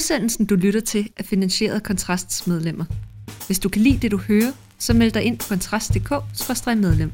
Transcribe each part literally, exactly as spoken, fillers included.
Udsendelsen, du lytter til, er finansieret af Kontrasts medlemmer. Hvis du kan lide det, du hører, så meld dig ind på kontrast punktum d k skråstreg medlem.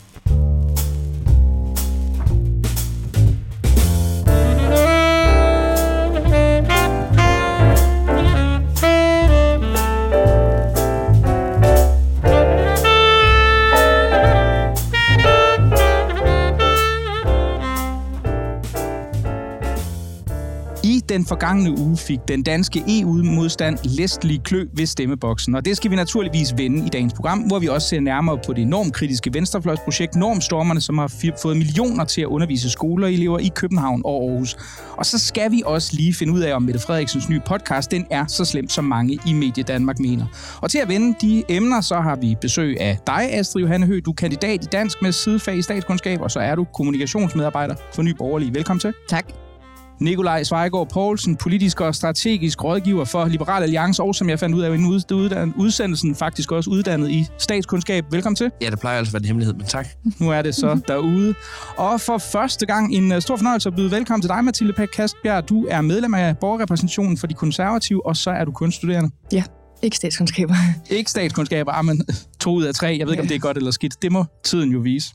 Den forgangne uge fik den danske E U-modstand læstelig klø ved stemmeboksen, og det skal vi naturligvis vende i dagens program, hvor vi også ser nærmere på det normkritiske venstrefløjsprojekt Normstormerne, som har fået millioner til at undervise skoleelever i København og Aarhus. Og så skal vi også lige finde ud af, om Mette Frederiksens nye podcast, den er så slemt, som mange i Medie Danmark mener. Og til at vende de emner, så har vi besøg af dig, Astrid Johanne Høgh. Du er kandidat i dansk med sidefag i statskundskab, og så er du kommunikationsmedarbejder for Nye Borgerlige. Velkommen til. Tak. Nikolaj Svejgaard Poulsen, politisk og strategisk rådgiver for Liberal Alliance, og som jeg fandt ud af i udsendelsen, faktisk også uddannet i statskundskab. Velkommen til. Ja, det plejer altså at være en hemmelighed, men tak. Nu er det så derude. Og for første gang en stor fornøjelse at byde velkommen til dig, Mathilde Pæk Kastbjerg. Du er medlem af borgerrepræsentationen for de konservative, og så er du kunststuderende. Ja, ikke statskundskaber. Ikke statskundskaber, ah, men to ud af tre. Jeg ved ikke, ja. om det er godt eller skidt. Det må tiden jo vise.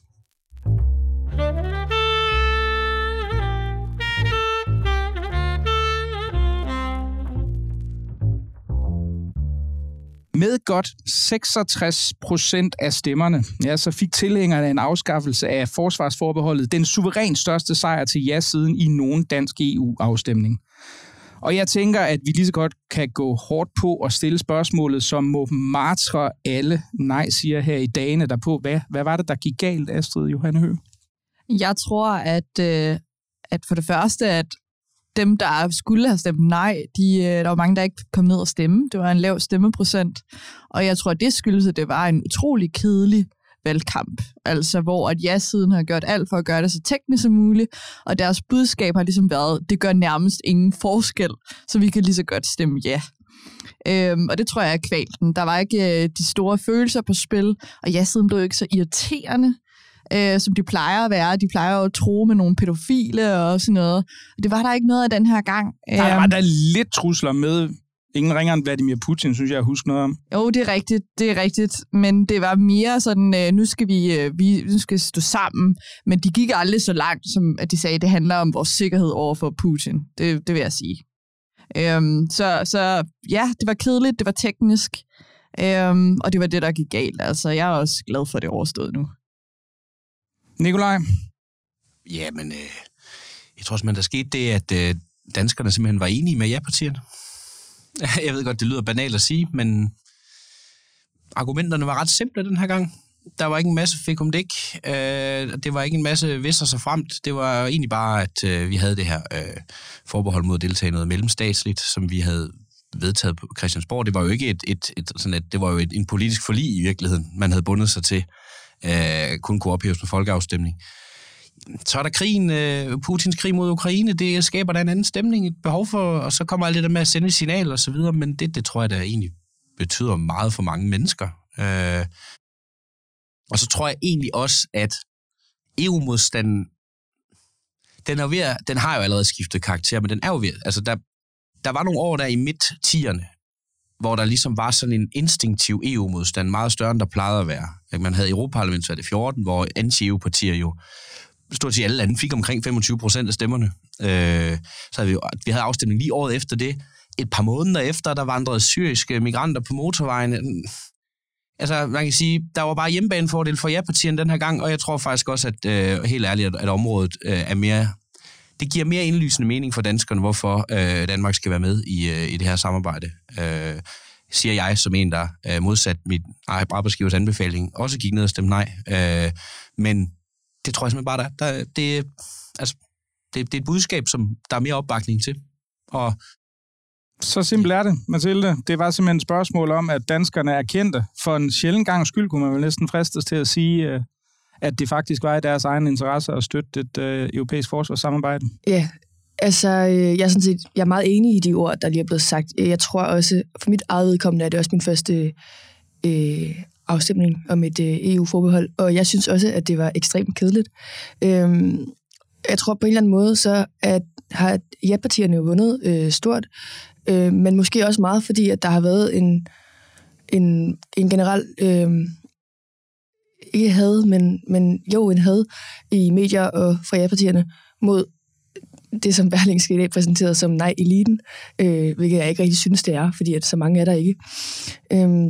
Med godt seksogtres procent af stemmerne, ja, så fik tilhængerne en afskaffelse af forsvarsforbeholdet den suverænt største sejr til ja siden i nogen dansk E U-afstemning. Og jeg tænker, at vi lige så godt kan gå hårdt på og stille spørgsmålet, som må martre alle nej siger her i dagene derpå. Hvad, hvad var det, der gik galt, Astrid Johanne Høgh? Jeg tror, at, øh, at for det første, at dem, der skulle have stemt nej, de, der var mange, der ikke kom ned og stemme. Det var en lav stemmeprocent. Og jeg tror, at det skyldes, at det var en utrolig kedelig valgkamp. Altså, hvor at ja-siden har gjort alt for at gøre det så teknisk som muligt, og deres budskab har ligesom været, det gør nærmest ingen forskel, så vi kan lige så godt stemme ja. Øhm, og det tror jeg er kvalten. Der var ikke øh, de store følelser på spil, og ja-siden blev ikke så irriterende, Øh, som de plejer at være. De plejer jo at tro med nogle pædofile og sådan noget. Det var der ikke noget af den her gang. Der var der lidt trusler med. Ingen ringer end Vladimir Putin, synes jeg, jeg husker noget om. Jo, det er rigtigt, det er rigtigt. Men det var mere sådan, øh, nu skal vi, øh, vi nu skal stå sammen. Men de gik aldrig så langt, som at de sagde, det handler om vores sikkerhed over for Putin. Det, det vil jeg sige. Øhm, så, så ja, det var kedeligt, det var teknisk. Øhm, og det var det, der gik galt. Altså, jeg er også glad for, det overstået nu. Nikolaj? Ja, men øh, jeg tror simpelthen, der skete det, at øh, danskerne simpelthen var enige med ja-partierne. Jeg ved godt, det lyder banalt at sige, men argumenterne var ret simple den her gang. Der var ikke en masse fik om det ikke. Øh, det var ikke en masse visser sig fremt. Det var egentlig bare, at øh, vi havde det her øh, forbehold mod at deltage i noget mellemstatsligt, som vi havde vedtaget på Christiansborg. Det var jo ikke et, et, et, sådan et, det var jo et, en politisk forlig i virkeligheden, man havde bundet sig til. Uh, kun kunne ophæves med folkeafstemning. Så er der krigen, uh, Putins krig mod Ukraine, det skaber der en anden stemning, et behov for, og så kommer alt det der med at sende signal og så videre, men det, det tror jeg, der egentlig betyder meget for mange mennesker. Uh, og så tror jeg egentlig også, at E U-modstanden, den, er ved at, den har jo allerede skiftet karakter, men den er jo ved, altså der, der var nogle år der i midt-tierne, hvor der ligesom var sådan en instinktiv E U-modstand, meget større end der plejede at være. Man havde Europaparlamentet fjorten, hvor anti-E U-partier jo, stort set alle lande, fik omkring femogtyve procent af stemmerne. Øh, så havde vi, vi havde afstemning lige året efter det. Et par måneder efter, der vandrede syriske migranter på motorvejen. Altså, man kan sige, der var bare hjemmebanefordel for ja-partierne den her gang, og jeg tror faktisk også, at øh, helt ærligt, at, at området øh, er mere... Det giver mere indlysende mening for danskerne, hvorfor øh, Danmark skal være med i, øh, i det her samarbejde. Øh, siger jeg som en, der øh, modsat mit arbejdsgivers anbefaling, også gik ned og stemte nej. Øh, men det tror jeg simpelthen bare, der, der det, altså, det, det er et budskab, som der er mere opbakning til. Og så simpelt er det, Mathilde. Det var simpelthen et spørgsmål om, at danskerne er kendte. For en sjælden gang skyld kunne man vel næsten fristes til at sige... Øh at det faktisk var i deres egen interesse at støtte et øh, europæisk forsvarssamarbejde? Ja, altså jeg er sådan set jeg er meget enig i de ord, der lige er blevet sagt. Jeg tror også, for mit eget vedkommende er det også min første øh, afstemning om et øh, E U-forbehold, og jeg synes også, at det var ekstremt kedeligt. Øhm, jeg tror på en eller anden måde, så at har ja-partierne jo vundet øh, stort, øh, men måske også meget, fordi at der har været en, en, en generel, øh, ikke had, men, men jo en had i medier og fra ja-partierne mod det, som Berlingske i dag præsenterede som nej-eliten, øh, hvilket jeg ikke rigtig synes, det er, fordi at så mange er der ikke. Øh,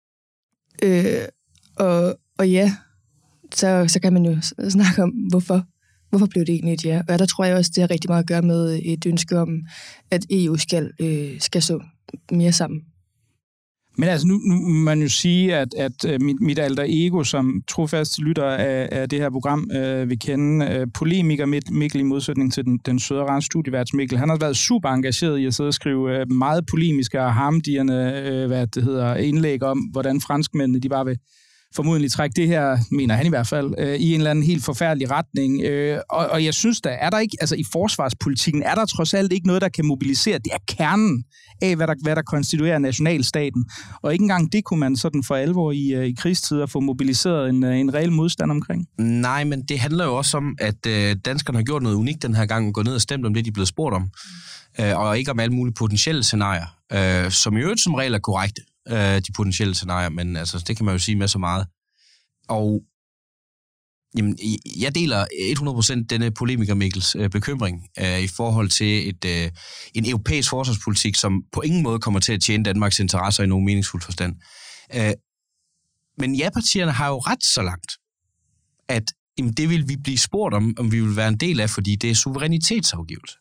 øh, og, og ja, så, så kan man jo snakke om, hvorfor Hvorfor blev det egentlig et ja? Og der tror jeg også, det har rigtig meget at gøre med et ønske om, at E U skal, øh, skal stå mere sammen. Men altså, nu, nu må man jo sige, at, at mit, mit alter ego, som trofaste lytter af, af det her program, øh, vil kende øh, polemiker Mikkel i modsætning til den, den søde rens studievært Mikkel. Han har været super engageret i at sidde og skrive øh, meget polemiske og harmdirrende øh, hvad det hedder, indlæg om, hvordan franskmændene de bare vil formodentlig trække det her, mener han i hvert fald, øh, i en eller anden helt forfærdelig retning. Øh, og, og jeg synes, der er der ikke, altså i forsvarspolitikken, er der trods alt ikke noget, der kan mobilisere. Det er kernen af, hvad der, hvad der konstituerer nationalstaten. Og ikke engang det kunne man sådan for alvor i, i krigstider få mobiliseret en, en reel modstand omkring. Nej, men det handler jo også om, at øh, danskerne har gjort noget unikt den her gang, og gået ned og stemt om det, de er blevet spurgt om. Øh, og ikke om alle mulige potentielle scenarier, øh, som i øvrigt som regel er korrekte. De potentielle scenarier, men altså, det kan man jo sige med så meget. Og jamen, jeg deler hundrede procent denne polemiker Mikkels øh, bekymring øh, i forhold til et, øh, en europæisk forsvarspolitik, som på ingen måde kommer til at tjene Danmarks interesser i nogen meningsfuld forstand. Øh, men ja-partierne har jo ret så langt, at jamen, det vil vi blive spurgt om, om vi vil være en del af, fordi det er suverænitetsafgivelse.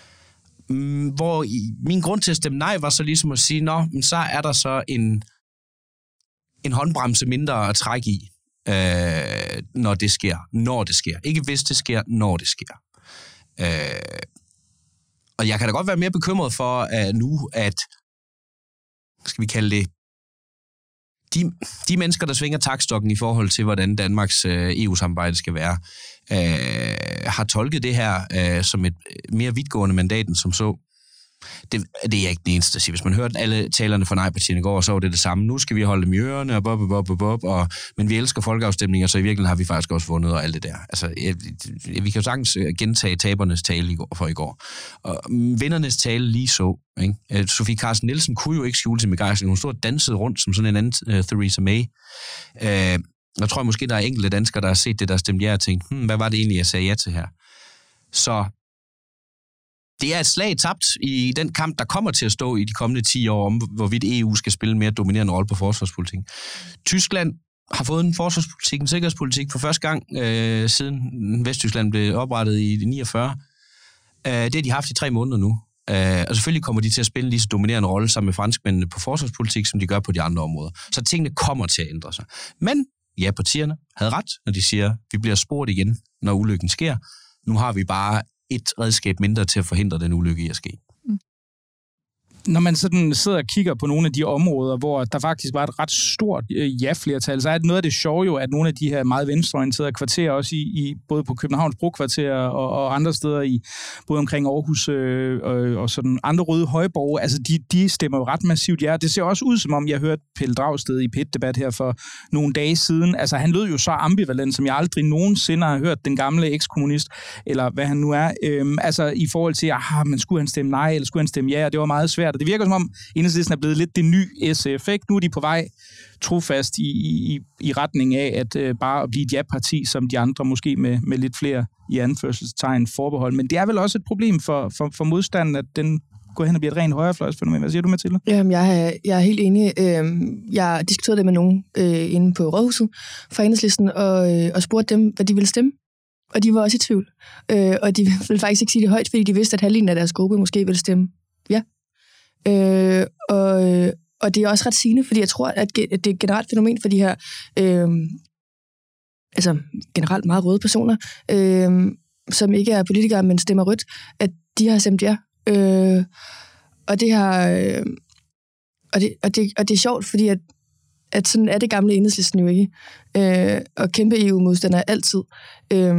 Hvor min grund til at stemme nej var så ligesom at sige, nå, men så er der så en, en håndbremse mindre at trække i, øh, når det sker. Når det sker. Ikke hvis det sker, når det sker. Øh, og jeg kan da godt være mere bekymret for at nu, at, skal vi kalde det, de, de mennesker, der svinger taktstokken i forhold til, hvordan Danmarks øh, E U-samarbejde skal være, øh, har tolket det her øh, som et mere vidtgående mandat end som så. Det, det er ikke den eneste at sige. Hvis man hørte alle talerne fra nej-partierne i går, så var det det samme. Nu skal vi holde dem i ørerne, og bob, bob, bob, bob, og, men vi elsker folkeafstemninger, så i virkeligheden har vi faktisk også vundet og alt det der. Altså, jeg, vi kan jo sagtens gentage tabernes tale i går, for i går. Og vindernes tale lige så. Ikke? Sofie Carsten Nielsen kunne jo ikke skjule sin begejstring. Hun stod og dansede rundt som sådan en anden uh, Theresa May. Uh, jeg tror måske, der er enkelte danskere, der har set det, der stemte ja og tænkt, hmm, hvad var det egentlig, jeg sagde ja til her? Så det er et slag tabt i den kamp, der kommer til at stå i de kommende ti år, om hvorvidt E U skal spille en mere dominerende rolle på forsvarspolitikken. Tyskland har fået en forsvarspolitik, en sikkerhedspolitik for første gang, øh, siden Vesttyskland blev oprettet i niogfyrre. Øh, det har de haft i tre måneder nu. Øh, og selvfølgelig kommer de til at spille en lige så dominerende rolle sammen med franskmændene på forsvarspolitik, som de gør på de andre områder. Så tingene kommer til at ændre sig. Men ja, partierne havde ret, når de siger, at vi bliver spurgt igen, når ulykken sker. Nu har vi bare et redskab mindre til at forhindre den ulykke i at ske. Når man sådan sidder og kigger på nogle af de områder, hvor der faktisk var et ret stort øh, ja-flertal, så er det noget af det sjove jo, at nogle af de her meget venstreorienterede kvarterer, også i, i både på Københavns Brokvarter og, og andre steder, i både omkring Aarhus øh, og, og sådan andre røde højborge, altså de, de stemmer jo ret massivt ja. Det ser også ud som om, jeg hørte Pelle Dragsted i P et-debat her for nogle dage siden. Altså han lød jo så ambivalent, som jeg aldrig nogensinde har hørt den gamle ekskommunist, eller hvad han nu er. Øh, altså i forhold til, ah, men skulle han stemme nej, eller skulle han stemme ja, og det var meget svært. Det virker som om, Enhedslisten er blevet lidt det nye S F, ikke? Nu er de på vej trofast i, i, i retning af at øh, bare at blive et ja-parti, som de andre, måske med, med lidt flere i anførselstegn forbehold. Men det er vel også et problem for, for, for modstanden, at den går hen og bliver et rent højrefløjsfænomen. Hvad siger du, Mathilde? Jamen, jeg er, jeg er helt enig. Jeg diskuterede det med nogen øh, inde på Rådhuset fra Enhedslisten, og, øh, og spurgte dem, hvad de ville stemme. Og de var også i tvivl. Øh, og de ville faktisk ikke sige det højt, fordi de vidste, at halvdelen af deres gruppe måske ville stemme ja. Øh, og, og det er også ret sigende, fordi jeg tror, at det er et generelt fænomen for de her øh, altså generelt meget røde personer, øh, som ikke er politikere, men stemmer rødt, at de har stemt ja. Øh, og det har øh, og, det, og, det, og det er sjovt, fordi at, at sådan er det gamle Enhedslisten jo ikke. Øh, og kæmpe E U-modstandere altid. Øh,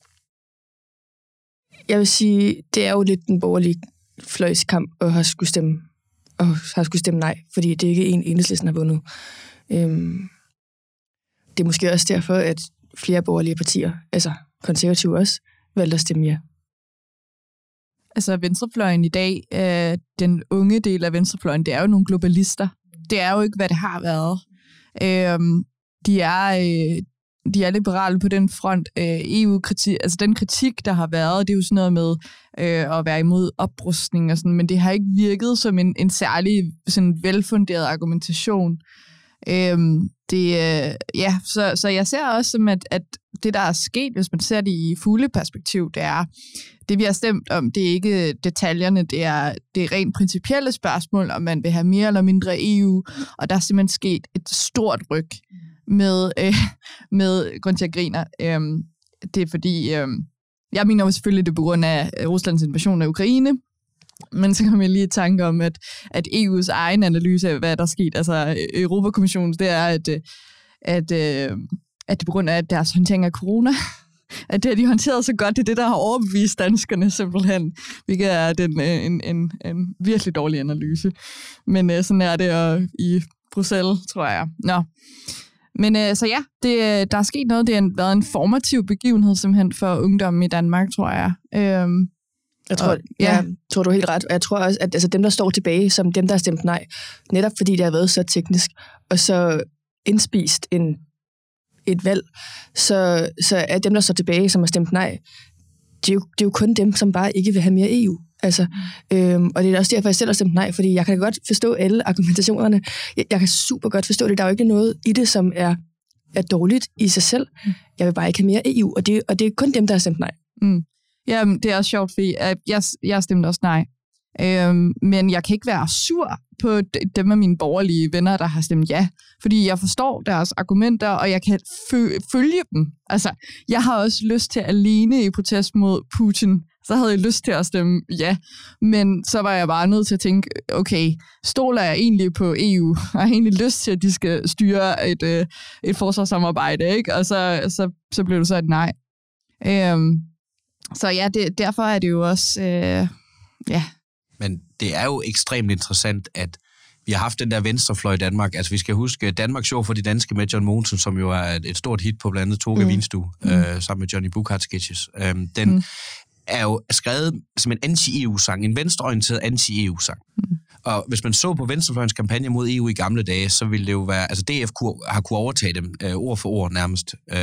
jeg vil sige, det er jo lidt den borgerlige fløjskamp at have skulle stemme og har skulle stemme nej, fordi det er ikke en Enhedslisten har vundet. Øhm, det er måske også derfor, at flere borgerlige partier, altså konservative også, valgte at stemme ja. Altså venstrefløjen i dag, øh, den unge del af venstrefløjen, det er jo nogle globalister. Det er jo ikke, hvad det har været. Øh, de, er, øh, de er liberale på den front. Øh, E U-kritik, altså den kritik, der har været, det er jo sådan noget med øh, at være imod oprustning og sådan, men det har ikke virket som en, en særlig sådan velfunderet argumentation. Øh, det, øh, ja, så, så jeg ser også som, at, at det, der er sket, hvis man ser det i fugleperspektiv, det er, det vi har stemt om, det er ikke detaljerne, det er, det er rent principielle spørgsmål, om man vil have mere eller mindre E U, og der er simpelthen sket et stort ryg med, øh, med grund til at griner. Øh, det er fordi, øh, jeg mener jo selvfølgelig, det er på grund af Ruslands invasion af Ukraine, men så kommer jeg lige i tanke om, at, at E U's egen analyse af, hvad der er sket, altså Europakommissionens, det er, at, at, at det på grund af deres håndtering af corona, at det har de håndteret så godt, det er det, der har overbevist danskerne simpelthen, hvilket er den, en, en, en virkelig dårlig analyse. Men sådan er det og i Bruxelles, tror jeg. Nå. Men så ja, det, der er sket noget. Det har været en formativ begivenhed simpelthen for ungdommen i Danmark, tror jeg. Øhm, Jeg tror, og, ja. ja. jeg tror, du er helt ret. Og jeg tror også, at altså, dem, der står tilbage, som dem, der har stemt nej, netop fordi det har været så teknisk, og så indspist en, et valg, så, så er dem, der står tilbage, som har stemt nej, det er, jo, det er jo kun dem, som bare ikke vil have mere E U. Altså, øhm, og det er også derfor, jeg selv har stemt nej, fordi jeg kan godt forstå alle argumentationerne. Jeg, jeg kan super godt forstå det. Der er jo ikke noget i det, som er, er dårligt i sig selv. Jeg vil bare ikke have mere E U, og det, og det er kun dem, der har stemt nej. Mm. Ja, det er også sjovt, fordi jeg, jeg stemte også nej. Øhm, men jeg kan ikke være sur på dem af mine borgerlige venner, der har stemt ja. Fordi jeg forstår deres argumenter, og jeg kan fø- følge dem. Altså, jeg har også lyst til alene i protest mod Putin. Så havde jeg lyst til at stemme ja. Men så var jeg bare nødt til at tænke, okay, stoler jeg egentlig på E U? Jeg har egentlig lyst til, at de skal styre et, øh, et forsvarssamarbejde, ikke? Og så, så, så blev det så et nej. Øhm, Så ja, det, derfor er det jo også, øh, ja. Men det er jo ekstremt interessant, at vi har haft den der venstrefløj i Danmark. Altså vi skal huske Danmarks Show for de danske med John Mogensen, som jo er et, et stort hit på blandt andet Toge mm. Vinstue, mm. øh, sammen med Johnny Buchhardt Sketches. Øhm, den mm. er jo skrevet som en anti-E U-sang, en venstreorienteret anti-E U-sang. Mm. Og hvis man så på venstrefløjens kampagne mod E U i gamle dage, så ville det jo være, altså D F har kunne overtage dem øh, ord for ord nærmest. Øh,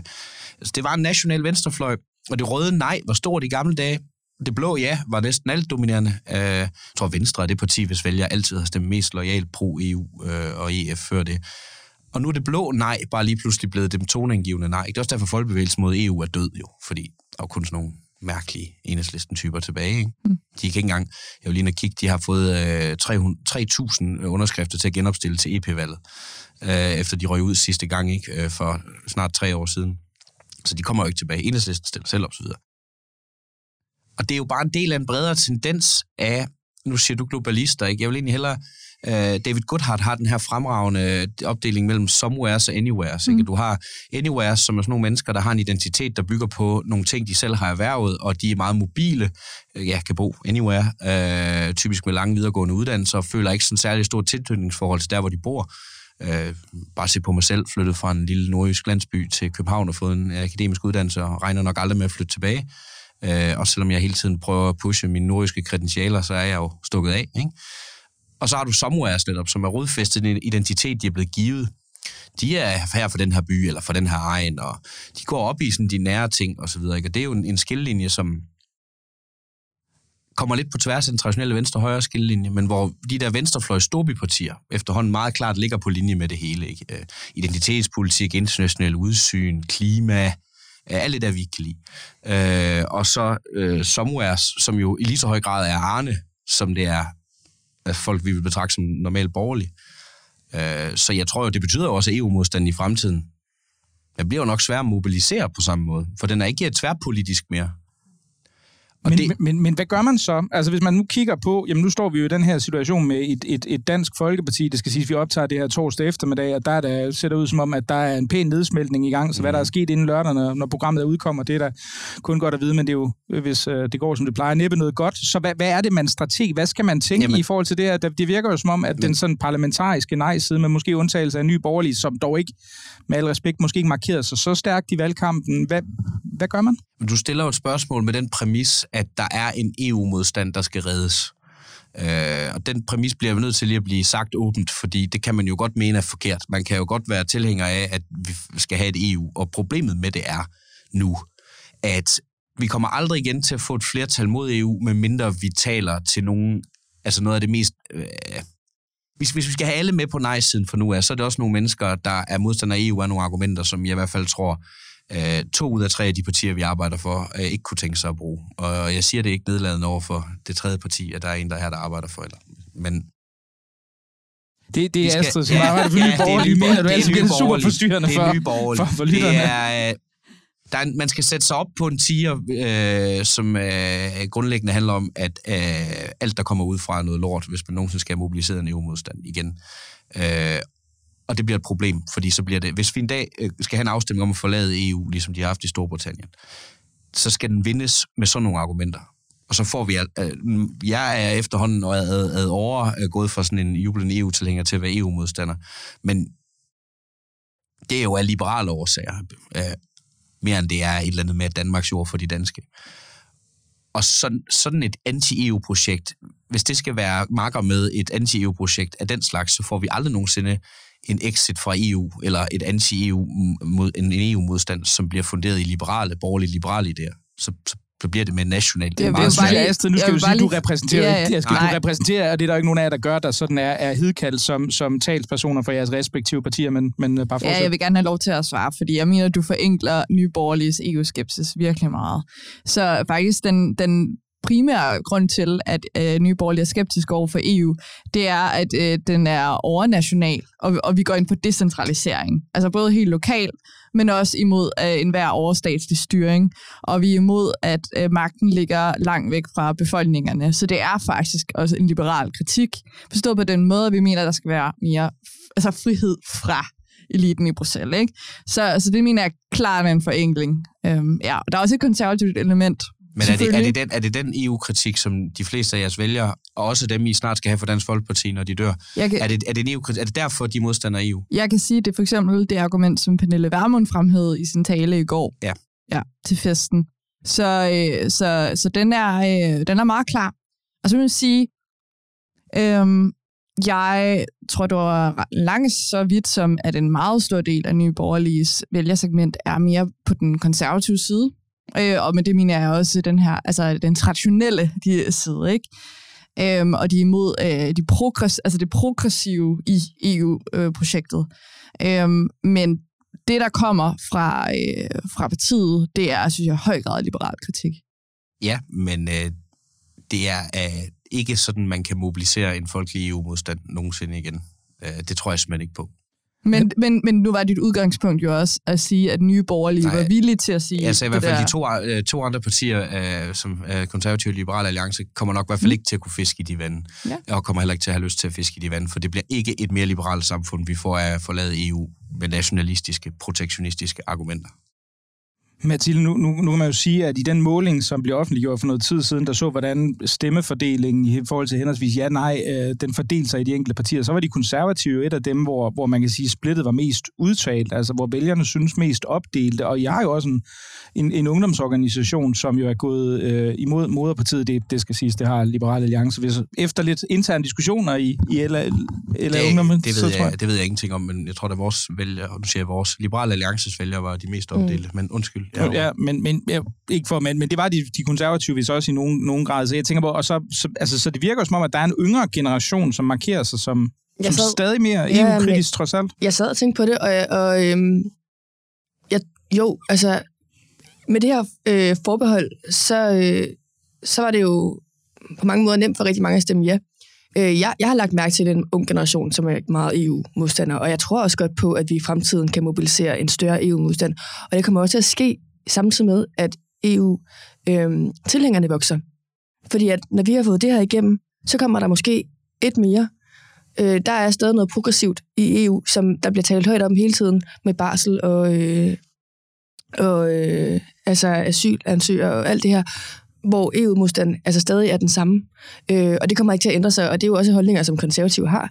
altså det var en national venstrefløj, og det røde nej var stort i gamle dage. Det blå ja var næsten alt dominerende. Uh, jeg tror, Venstre er det parti, hvis vælgere altid har stemt mest loyalt pro-E U uh, og E F før det. Og nu er det blå nej bare lige pludselig blevet dem toneangivende nej. Det er også derfor, folkebevægelsen mod E U er død jo, fordi der er kun sådan nogle mærkelige Enhedslisten-typer tilbage. Ikke? Mm. De kan ikke engang, jeg vil lige kigge, de har fået uh, tre tusind underskrifter til at genopstille til E P-valget, uh, efter de røg ud sidste gang, ikke? Uh, for snart tre år siden. Så de kommer jo ikke tilbage. Enhedslisten stiller selv op, så videre. Og det er jo bare en del af en bredere tendens af, nu siger du globalister, ikke? Jeg vil egentlig hellere, uh, David Goodhart har den her fremragende opdeling mellem somewheres og anywheres, ikke? Mm. Du har anywheres, som er sådan nogle mennesker, der har en identitet, der bygger på nogle ting, de selv har erhvervet, og de er meget mobile, ja, kan bo anywhere, uh, typisk med lange videregående uddannelser, og føler ikke sådan særlig stort tilknytningsforhold til der, hvor de bor. Uh, bare se på mig selv, flyttet fra en lille nordjysk landsby til København og fået en akademisk uddannelse, og regner nok aldrig med at flytte tilbage. Uh, også selvom jeg hele tiden prøver at pushe mine nordjyske kredentialer, så er jeg jo stukket af. Ikke? Og så har du somewheres netop, som er rodfæstet en identitet, de er blevet givet. De er her for den her by, eller for den her egen, og de går op i sådan de nære ting, og så videre. Ikke? Og det er jo en, en skillelinje, som kommer lidt på tværs af den traditionelle venstre-højre skillelinje, men hvor de der venstrefløj storbypartier efterhånden meget klart ligger på linje med det hele. Ikke? Uh, identitetspolitik, international udsyn, klima, uh, alt det der, vi ikke kan lide. Uh, og så uh, somewheres, som jo i lige så høj grad er Arne, som det er at folk, vi vil betragte som normalt borgerlige. Uh, så jeg tror jo, det betyder også, at E U-modstanden i fremtiden, den bliver jo nok svær at mobilisere på samme måde, for den er ikke tværpolitisk mere. Men, det... men, men hvad gør man så? Altså hvis man nu kigger på, jamen nu står vi jo i den her situation med et, et, et dansk folkeparti, det skal siges, vi optager det her torsdag eftermiddag, og der er der, ser det ud som om, at der er en pæn nedsmeltning i gang, så mm. hvad der er sket inden lørdag, når, når programmet udkommer, det er der kun godt at vide, men det er jo, hvis uh, det går som det plejer, næppe noget godt. Så hvad, hvad er det, man strateg? Hvad skal man tænke jamen... i forhold til det her? Det virker jo som om, at men... den sådan parlamentariske nej-side, med måske undtagelse af Nye Borgerlige, som dog ikke, med al respekt, måske ikke markerede sig så stærkt i valgkampen. Hvad, hvad gør man? Du stiller jo et spørgsmål med den præmis, at der er en E U-modstand, der skal reddes. Øh, og den præmis bliver jo nødt til lige at blive sagt åbent, fordi det kan man jo godt mene er forkert. Man kan jo godt være tilhænger af, at vi skal have et E U, og problemet med det er nu, at vi kommer aldrig igen til at få et flertal mod E U, medmindre vi taler til nogen, altså noget af det mest... Øh, hvis, hvis vi skal have alle med på nej-siden for nu af, så er det også nogle mennesker, der er modstandere af E U, af nogle argumenter, som jeg i hvert fald tror, øh, to ud af tre af de partier, vi arbejder for, øh, ikke kunne tænke sig at bruge. Og jeg siger det ikke nedladende over for det tredje parti, at der er en, der er her, der arbejder for, eller... Men Det, det er skal, Astrid, som ja, arbejder for ja, Nye Borgerlige. Det er, mener du altid bliver super forstyrrende for, Nye Borgerlige. for, for lytterne. Det er, der er, man skal sætte sig op på en tier, øh, som øh, grundlæggende handler om, at øh, alt, der kommer ud fra, er noget lort, hvis man nogensinde skal have mobiliseret en E U-modstand igen. Øh, og det bliver et problem, fordi så bliver det... Hvis vi en dag øh, skal have en afstemning om at forlade E U, ligesom de har haft i Storbritannien, så skal den vindes med sådan nogle argumenter. Og så får vi... Øh, jeg er efterhånden og ad, ad over øh, gået fra sådan en jublende E U-tilhænger til at være E U-modstander. Men det er jo af liberale årsager. Øh, mere end det er et eller andet med Danmarks jord for de danske. Og sådan, sådan et anti-E U-projekt, hvis det skal være marker med et anti-E U-projekt af den slags, så får vi aldrig nogensinde en exit fra E U, eller et anti-E U, en E U-modstand, som bliver funderet i liberale, borgerlige liberale idéer. Så, så så bliver det med nationalt. Det er meget svært, Astrid. Nu skal du sige, at du repræsenterer ja, ja. Jeg skal du repræsentere, og det er der ikke nogen af jer, der gør, der sådan er, er hidkaldt som, som talspersoner for jeres respektive partier, men, men bare fortsæt. Ja, jeg vil gerne have lov til at svare, fordi jeg mener, at du forenkler Nye Borgerliges E U-skepsis virkelig meget. Så faktisk den, den primære grund til, at øh, Nye Borgerlige er skeptiske over for E U, det er, at øh, den er overnational, og, og vi går ind på decentralisering. Altså både helt lokalt, men også imod øh, enhver overstatslig styring. Og vi er imod, at øh, magten ligger langt væk fra befolkningerne. Så det er faktisk også en liberal kritik. Forstået på den måde, at vi mener, at der skal være mere altså frihed fra eliten i Bruxelles. Ikke? Så, så det mener jeg klart er en forenkling. Øhm, ja. Der er også et konservativt element. Men er det, er, det den, er det den E U-kritik, som de fleste af jeres vælgere, og også dem, I snart skal have for Dansk Folkeparti, når de dør, kan, er, det, er, det en E U-kritik, er det derfor, de modstander E U? Jeg kan sige, det er for eksempel det argument, som Pernille Vermund fremhævede i sin tale i går ja. Ja, til festen. Så, øh, så, så den, er, øh, den er meget klar. Og så vil jeg sige, øh, jeg tror, det var langt så vidt, som at en meget stor del af Nye Borgerliges vælgersegment er mere på den konservative side. Øh, og med det mener jeg også den her, altså den traditionelle de side, ikke? Øhm, og de er imod øh, de progress, altså det progressive i E U-projektet. Øhm, men det, der kommer fra, øh, fra partiet, det er, synes jeg, høj grad liberal kritik. Ja, men øh, det er øh, ikke sådan, man kan mobilisere en folkelig E U-modstand nogensinde igen. Øh, det tror jeg simpelthen ikke på. Men, men, men nu var dit udgangspunkt jo også at sige, at Nye Borgerlige Nej, var villige til at sige... Altså i hvert fald der. de to, øh, to andre partier, øh, som øh, Konservative og Liberale Alliance, kommer nok i hvert fald mm. ikke til at kunne fiske i de vande. Ja. Og kommer heller ikke til at have lyst til at fiske i de vande, for det bliver ikke et mere liberalt samfund, vi får af at forlade E U med nationalistiske, protektionistiske argumenter. Mathilde, nu, nu, nu kan man jo sige, at i den måling, som blev offentliggjort for noget tid siden, der så, hvordan stemmefordelingen i forhold til henholdsvis ja, nej, øh, den fordelte sig i de enkelte partier, så var de konservative et af dem, hvor, hvor man kan sige, splittet var mest udtalt, altså hvor vælgerne synes mest opdelte, og jeg har jo også en, en, en ungdomsorganisation, som jo er gået øh, imod moderpartiet, det, det skal siges, det har Liberale Alliance, hvis, efter lidt interne diskussioner i, i L A, L A Ungdommen. Det, det, ved jeg, det ved jeg ingenting om, men jeg tror, at vores vælgere, og nu siger jeg vores Liberale Alliances vælgere, var de mest opdelte, mm. men undskyld. Ja, ja, men, men, ja, ikke for, men, men det var de, de konservative hvis også i nogen, nogen grad. Så jeg tænker på, og så, så, altså, så det virker som om, at der er en yngre generation, som markerer sig som, som sad, stadig mere E U-kritisk, trods alt. Jeg sad og tænkte på det, og, og øhm, jeg, jo, altså, med det her øh, forbehold, så, øh, så var det jo på mange måder nemt for rigtig mange at stemme ja. Øh, jeg, jeg har lagt mærke til en ung generation, som er meget E U-modstander, og jeg tror også godt på, at vi i fremtiden kan mobilisere en større E U-modstand. Og det kommer også til at ske samtidig med, at E U-tilhængerne øh, vokser. Fordi at når vi har fået det her igennem, så kommer der måske et mere. Øh, der er stadig noget progressivt i E U, som der bliver talt højt om hele tiden, med barsel og, øh, og øh, altså asylansøgere og alt det her, hvor E U-modstanden altså stadig er den samme. Øh, og det kommer ikke til at ændre sig, og det er jo også holdninger, som konservative har.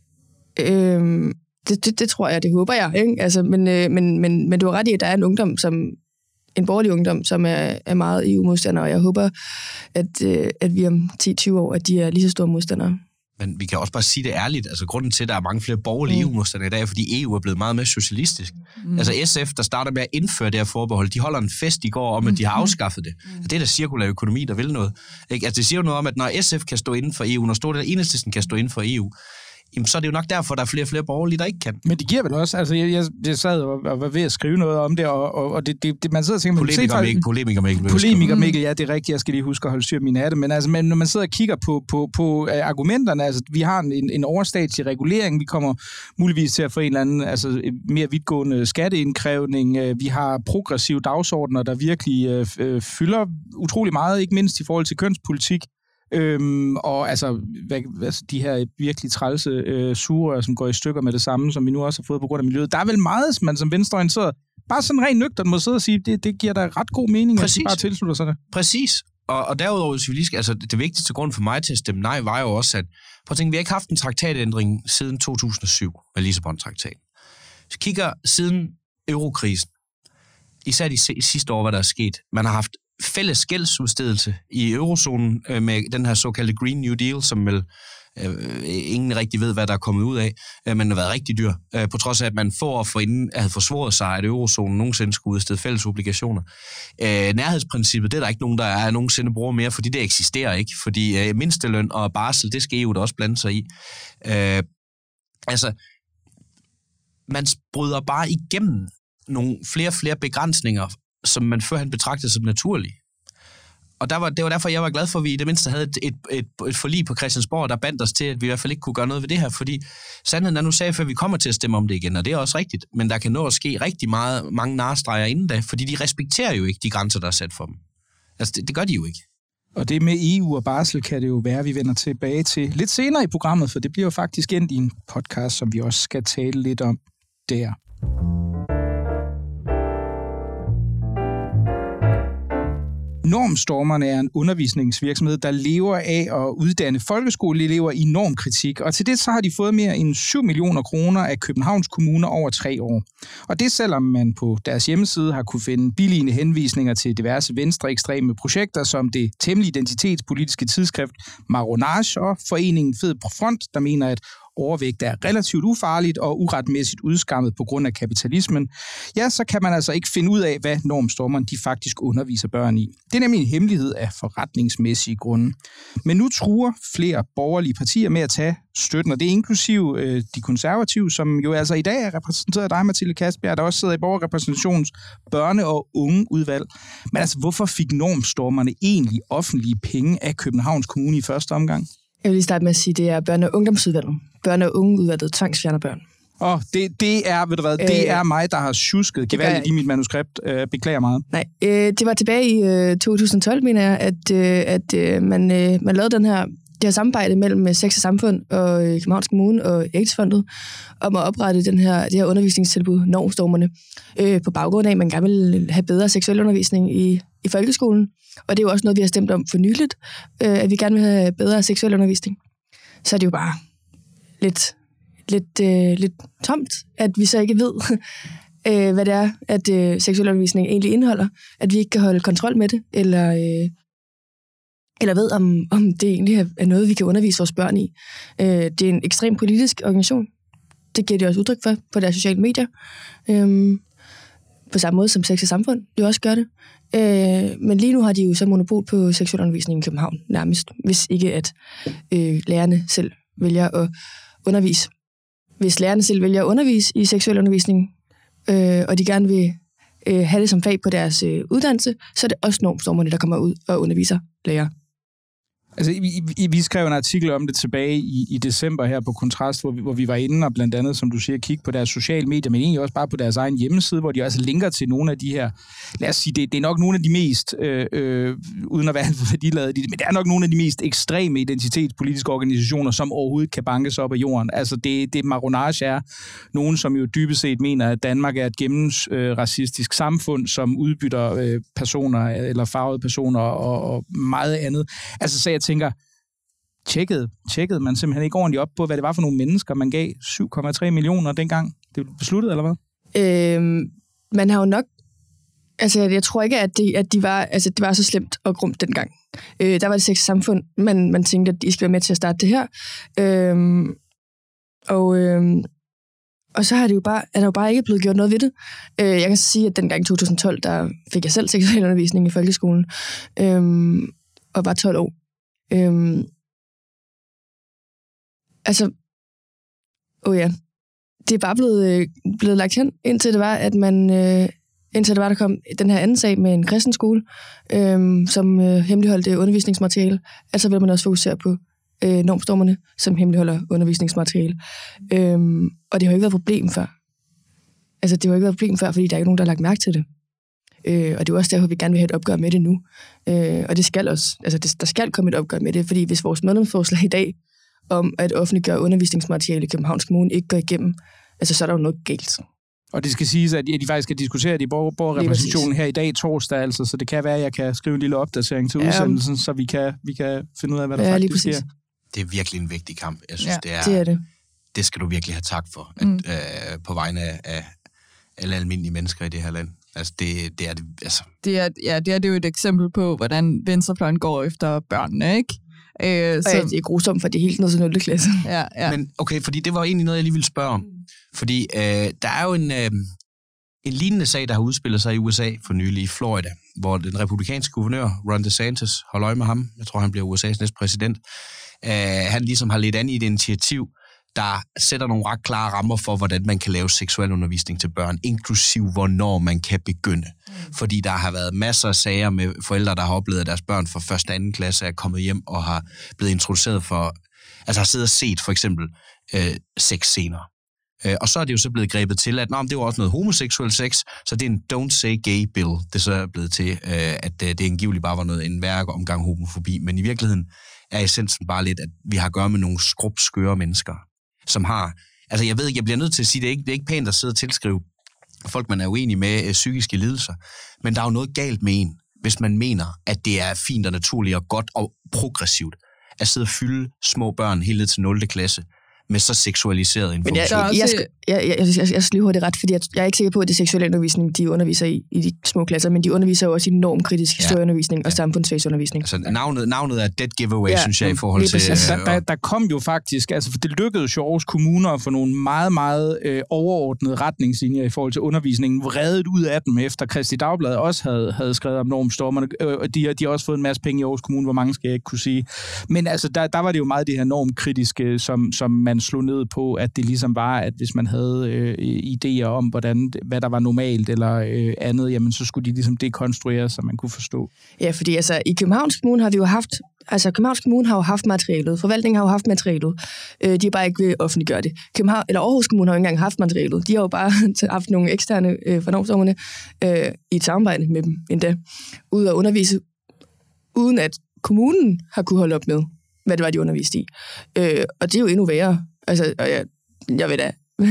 Øh, det, det, det tror jeg, det håber jeg. Ikke? Altså, men, øh, men, men, men du har ret i, at der er en ungdom, som en borgerlig ungdom, som er, er meget E U-modstandere, og jeg håber, at, øh, at vi om ti til tyve år, at de er lige så store modstandere. Men vi kan også bare sige det ærligt. Altså, grunden til, at der er mange flere borgerlige mm. E U-modstandere i dag, er, fordi E U er blevet meget mere socialistisk. Mm. Altså, S F, der starter med at indføre det her forbehold, de holder en fest i går om, at de har afskaffet det. Mm. Det er der cirkulær økonomi, der vil noget. Ikke? Altså, det siger jo noget om, at når S F kan stå inden for E U, når store del af Enhedslisten kan stå inden for E U, jamen, så er det jo nok derfor, der er flere og flere borgerlige, der ikke kan. Men det giver vel også, altså jeg, jeg, jeg sad og, og var ved at skrive noget om det, og, og, og det, det, man sidder og tænker... Polemiker Mikkel, polemiker Mikkel. Polemiker Mikkel, ja, det er rigtigt, jeg skal lige huske at holde styr på mine af det, men altså, men når man sidder og kigger på, på, på uh, argumenterne, altså vi har en, en overstatslig regulering, vi kommer muligvis til at få en eller anden, altså mere vidtgående skatteindkrævning, uh, vi har progressive dagsordner, der virkelig uh, fylder utrolig meget, ikke mindst i forhold til kønspolitik. Øhm, og altså, hvad, altså de her virkelig trælse øh, sugerør, som går i stykker med det samme, som vi nu også har fået på grund af miljøet. Der er vel meget, man som venstreorienteret bare sådan rent nøgtern må sidde og sige, det, det giver da ret god mening, Præcis. at de bare tilslutter sig det. Præcis. Og, og derudover, hvis vi lige skal, altså det, det vigtigste grund for mig til at stemme nej, var jo også, at prøv at tænke, vi har ikke haft en traktatændring siden to tusind og syv med Lissabon-traktaten. Hvis vi kigger siden eurokrisen, især de sidste år, hvad der er sket, man har haft fælles gældsudstedelse i eurozonen øh, med den her såkaldte Green New Deal, som vel øh, ingen rigtig ved, hvad der er kommet ud af, øh, men det har været rigtig dyr, øh, på trods af, at man få år forinden havde forsvoret sig, at eurozonen nogensinde skulle udstede fælles obligationer. Øh, nærhedsprincippet, det er der ikke nogen, der er nogensinde bruger mere, fordi det eksisterer ikke, fordi øh, mindsteløn og barsel, det skal E U da også blande sig i. Øh, altså, man bryder bare igennem nogle flere og flere begrænsninger, som man førhen betragtede som naturlige. Og der var, det var derfor, jeg var glad for, at vi i det mindste havde et, et, et, et forlig på Christiansborg, der bandt os til, at vi i hvert fald ikke kunne gøre noget ved det her, fordi sandheden er, nu sagde før, at vi kommer til at stemme om det igen, og det er også rigtigt, men der kan nå at ske rigtig meget, mange narestreger inden da, fordi de respekterer jo ikke de grænser, der er sat for dem. Altså, det, det gør de jo ikke. Og det med E U og barsel kan det jo være, at vi vender tilbage til lidt senere i programmet, for det bliver jo faktisk endt i en podcast, som vi også skal tale lidt om der. Normstormerne er en undervisningsvirksomhed, der lever af at uddanne folkeskoleelever i normkritik, og til det så har de fået mere end syv millioner kroner af Københavns Kommune over tre år. Og det selvom man på deres hjemmeside har kunne finde billigende henvisninger til diverse venstreekstreme projekter, som det temmelig identitetspolitiske tidsskrift Maronage og foreningen Fed Front, der mener, at overvægt er relativt ufarligt og uretmæssigt udskammet på grund af kapitalismen, ja, så kan man altså ikke finde ud af, hvad normstormerne de faktisk underviser børn i. Det er nemlig en hemmelighed af forretningsmæssige grunde. Men nu truer flere borgerlige partier med at tage støtten, og det er inklusive øh, de konservative, som jo altså i dag er repræsenteret af dig, Mathilde Kastbjerg, der også sidder i borgerrepræsentations børne- og ungeudvalg. Men altså, hvorfor fik normstormerne egentlig offentlige penge af Københavns Kommune i første omgang? Jeg vil lige starte med at sige, at det er børne- og ungdomsudvalget. Børne- og ungeudvalget tvangsfjerner børn. Åh, oh, det, det er, ved du hvad, det er mig, der har sjusket gevaldigt i mit manuskript. Uh, beklager meget. Nej, øh, det var tilbage i øh, to tusind og tolv, mener jeg, at, øh, at øh, man, øh, man lavede den her, det her samarbejde mellem Sex og Samfund og øh, Københavns Kommune og AIDS-fondet om at oprette den her, det her undervisningstilbud, Normstormerne, øh, på baggrund af, at man gerne vil have bedre seksuel undervisning i, i folkeskolen. Og det er jo også noget, vi har stemt om for nyligt, øh, at vi gerne vil have bedre seksuel undervisning. Så er det jo bare lidt, lidt, øh, lidt tomt, at vi så ikke ved, øh, hvad det er, at øh, seksuel undervisning egentlig indeholder. At vi ikke kan holde kontrol med det, eller, øh, eller ved, om, om det egentlig er noget, vi kan undervise vores børn i. Øh, det er en ekstremt politisk organisation. Det giver de også udtryk for på deres sociale medier. Øh, på samme måde som Sex og Samfund jo også gør det. Øh, men lige nu har de jo så monopol på seksuel undervisning i København, nærmest. Hvis ikke at øh, lærerne selv vælger at undervise. Hvis lærerne selv vælger at undervise i seksuel undervisning, øh, og de gerne vil øh, have det som fag på deres øh, uddannelse, så er det også normstormerne, der kommer ud og underviser lærere. Altså, vi, vi skrev en artikel om det tilbage i, i december her på Kontrast, hvor vi, hvor vi var inde og blandt andet, som du siger, kigge på deres sociale medier, men egentlig også bare på deres egen hjemmeside, hvor de også linker til nogle af de her, lad os sige, det, det er nok nogle af de mest, øh, øh, uden at være værdiladede, men det er nok nogle af de mest ekstreme identitetspolitiske organisationer, som overhovedet kan bankes op af jorden. Altså, det, det Maronage er nogen, som jo dybest set mener, at Danmark er et gennemracistisk samfund, som udbytter øh, personer eller farvede personer og, og meget andet. Altså, så jeg tænker, tjekkede, tjekkede man simpelthen ikke ordentligt op på, hvad det var for nogle mennesker, man gav syv komma tre millioner dengang det blev besluttet, eller hvad? Øhm, man har jo nok Altså, jeg tror ikke, at, det, at de var, altså, det var så slemt og grumt dengang. Øh, der var det sex samfund, man, man tænkte, at I skal være med til at starte det her. Øhm, og, øhm, og så har det jo bare, er der jo bare ikke blevet gjort noget ved det. Øh, jeg kan sige, at dengang i to tusind og tolv, der fik jeg selv seksualundervisning i folkeskolen, øhm, og var tolv år. Øhm, altså, åh oh ja, det er bare blevet, øh, blevet lagt hen, indtil det var, at man... Øh, Indtil det var, der kom den her anden sag med en kristen skole, øhm, som øh, hemmeligholdte undervisningsmateriale. Altså vil man også fokusere på øh, normstormerne, som hemmeligholder undervisningsmateriale. Øhm, og det har jo ikke været et problem før. Altså, det har jo ikke været et problem før, fordi der er ikke nogen, der har lagt mærke til det. Øh, og det er også derfor, vi gerne vil have et opgør med det nu. Øh, og det skal også, altså, det, der skal komme et opgør med det, fordi hvis vores medlemsforslag i dag om at offentliggøre undervisningsmateriale i Københavns Kommune ikke går igennem, altså, så er der jo noget galt. Og det skal siges, at de faktisk skal diskutere det i borgerrepræsentationen her i dag, torsdag, altså, så det kan være, at jeg kan skrive en lille opdatering til udsendelsen, ja. så vi kan, vi kan finde ud af, hvad der ja, faktisk sker. Det er virkelig en vigtig kamp. Jeg synes, ja, det, er, det er det. Det skal du virkelig have tak for, at, mm. øh, på vegne af alle almindelige mennesker i det her land. Altså, det, det er det, altså. Det er, ja, det er det jo et eksempel på, hvordan venstrefløjen går efter børnene, ikke? Øh, så... ja, det er grusomt, for det er helt noget til nul klasse. Ja, ja. Men okay, fordi det var egentlig noget, jeg lige ville spørge om. Fordi øh, der er jo en, øh, en lignende sag, der har udspillet sig i U S A for nylig i Florida, hvor den republikanske guvernør, Ron DeSantis, hold øje med ham, jeg tror, han bliver U S A's næste præsident, øh, han ligesom har ledt an i et initiativ, der sætter nogle ret klare rammer for, hvordan man kan lave seksuel undervisning til børn, inklusiv hvornår man kan begynde. Mm. Fordi der har været masser af sager med forældre, der har oplevet, at deres børn fra første og anden klasse er kommet hjem og har blevet introduceret for, altså har siddet og set for eksempel øh, sexscener. Øh, og så er det jo så blevet grebet til, at nå, det var også noget homoseksuel sex, så det er en don't say gay bill, det er så blevet til, øh, at øh, det angiveligt bare var noget, en værre omgang homofobi. Men i virkeligheden er essensen bare lidt, at vi har at gøre med nogle skrubskøre mennesker, som har, altså jeg ved ikke, jeg bliver nødt til at sige, det er ikke, det er ikke pænt at sidde og tilskrive folk, man er uenig med øh, psykiske lidelser, men der er jo noget galt med en, hvis man mener, at det er fint og naturligt og godt og progressivt at sidde og fylde små børn helt ned til nul klasse med så seksualiseret information. Men jeg, jeg, skal, jeg, jeg, jeg, jeg, jeg skal lige hurtigt ret, fordi jeg, jeg er ikke sikker på, at det er seksuel undervisning, de underviser i, i de små klasser, men de underviser jo også i normkritisk ja. historieundervisning og ja. samfundsfagsundervisning. Altså navnet, navnet er dead giveaway, ja. synes jeg, i forhold til... Altså, der, der, der kom jo faktisk, altså for det lykkedes jo Aarhus Kommune at få nogle meget, meget øh, overordnede retningslinjer i forhold til undervisningen, vredet ud af dem, efter Kristi Dagblad også havde, havde skrevet om normstormerne, og de, de har også fået en masse penge i Aarhus Kommune, hvor mange skal jeg ikke kunne sige. Men altså, der, der var det jo meget det her normkritiske, som, som man slog ned på, at det ligesom var, at hvis man havde øh, idéer om, hvordan, hvad der var normalt eller øh, andet, jamen så skulle de ligesom dekonstruere, så man kunne forstå. Ja, fordi altså i Københavns Kommune har vi jo haft, altså Københavns Kommune har jo haft materialet, forvaltningen har jo haft materialet, øh, de har bare ikke vil offentliggøre det. København, eller Aarhus Kommune har jo ikke engang haft materialet, de har jo bare haft nogle eksterne øh, fornomsdommerne øh, i et samarbejde med dem endda, ud at undervise, uden at kommunen har kunne holde op med, hvad det var, de underviste i. Øh, og det er jo endnu værre. Altså, og jeg, jeg vil da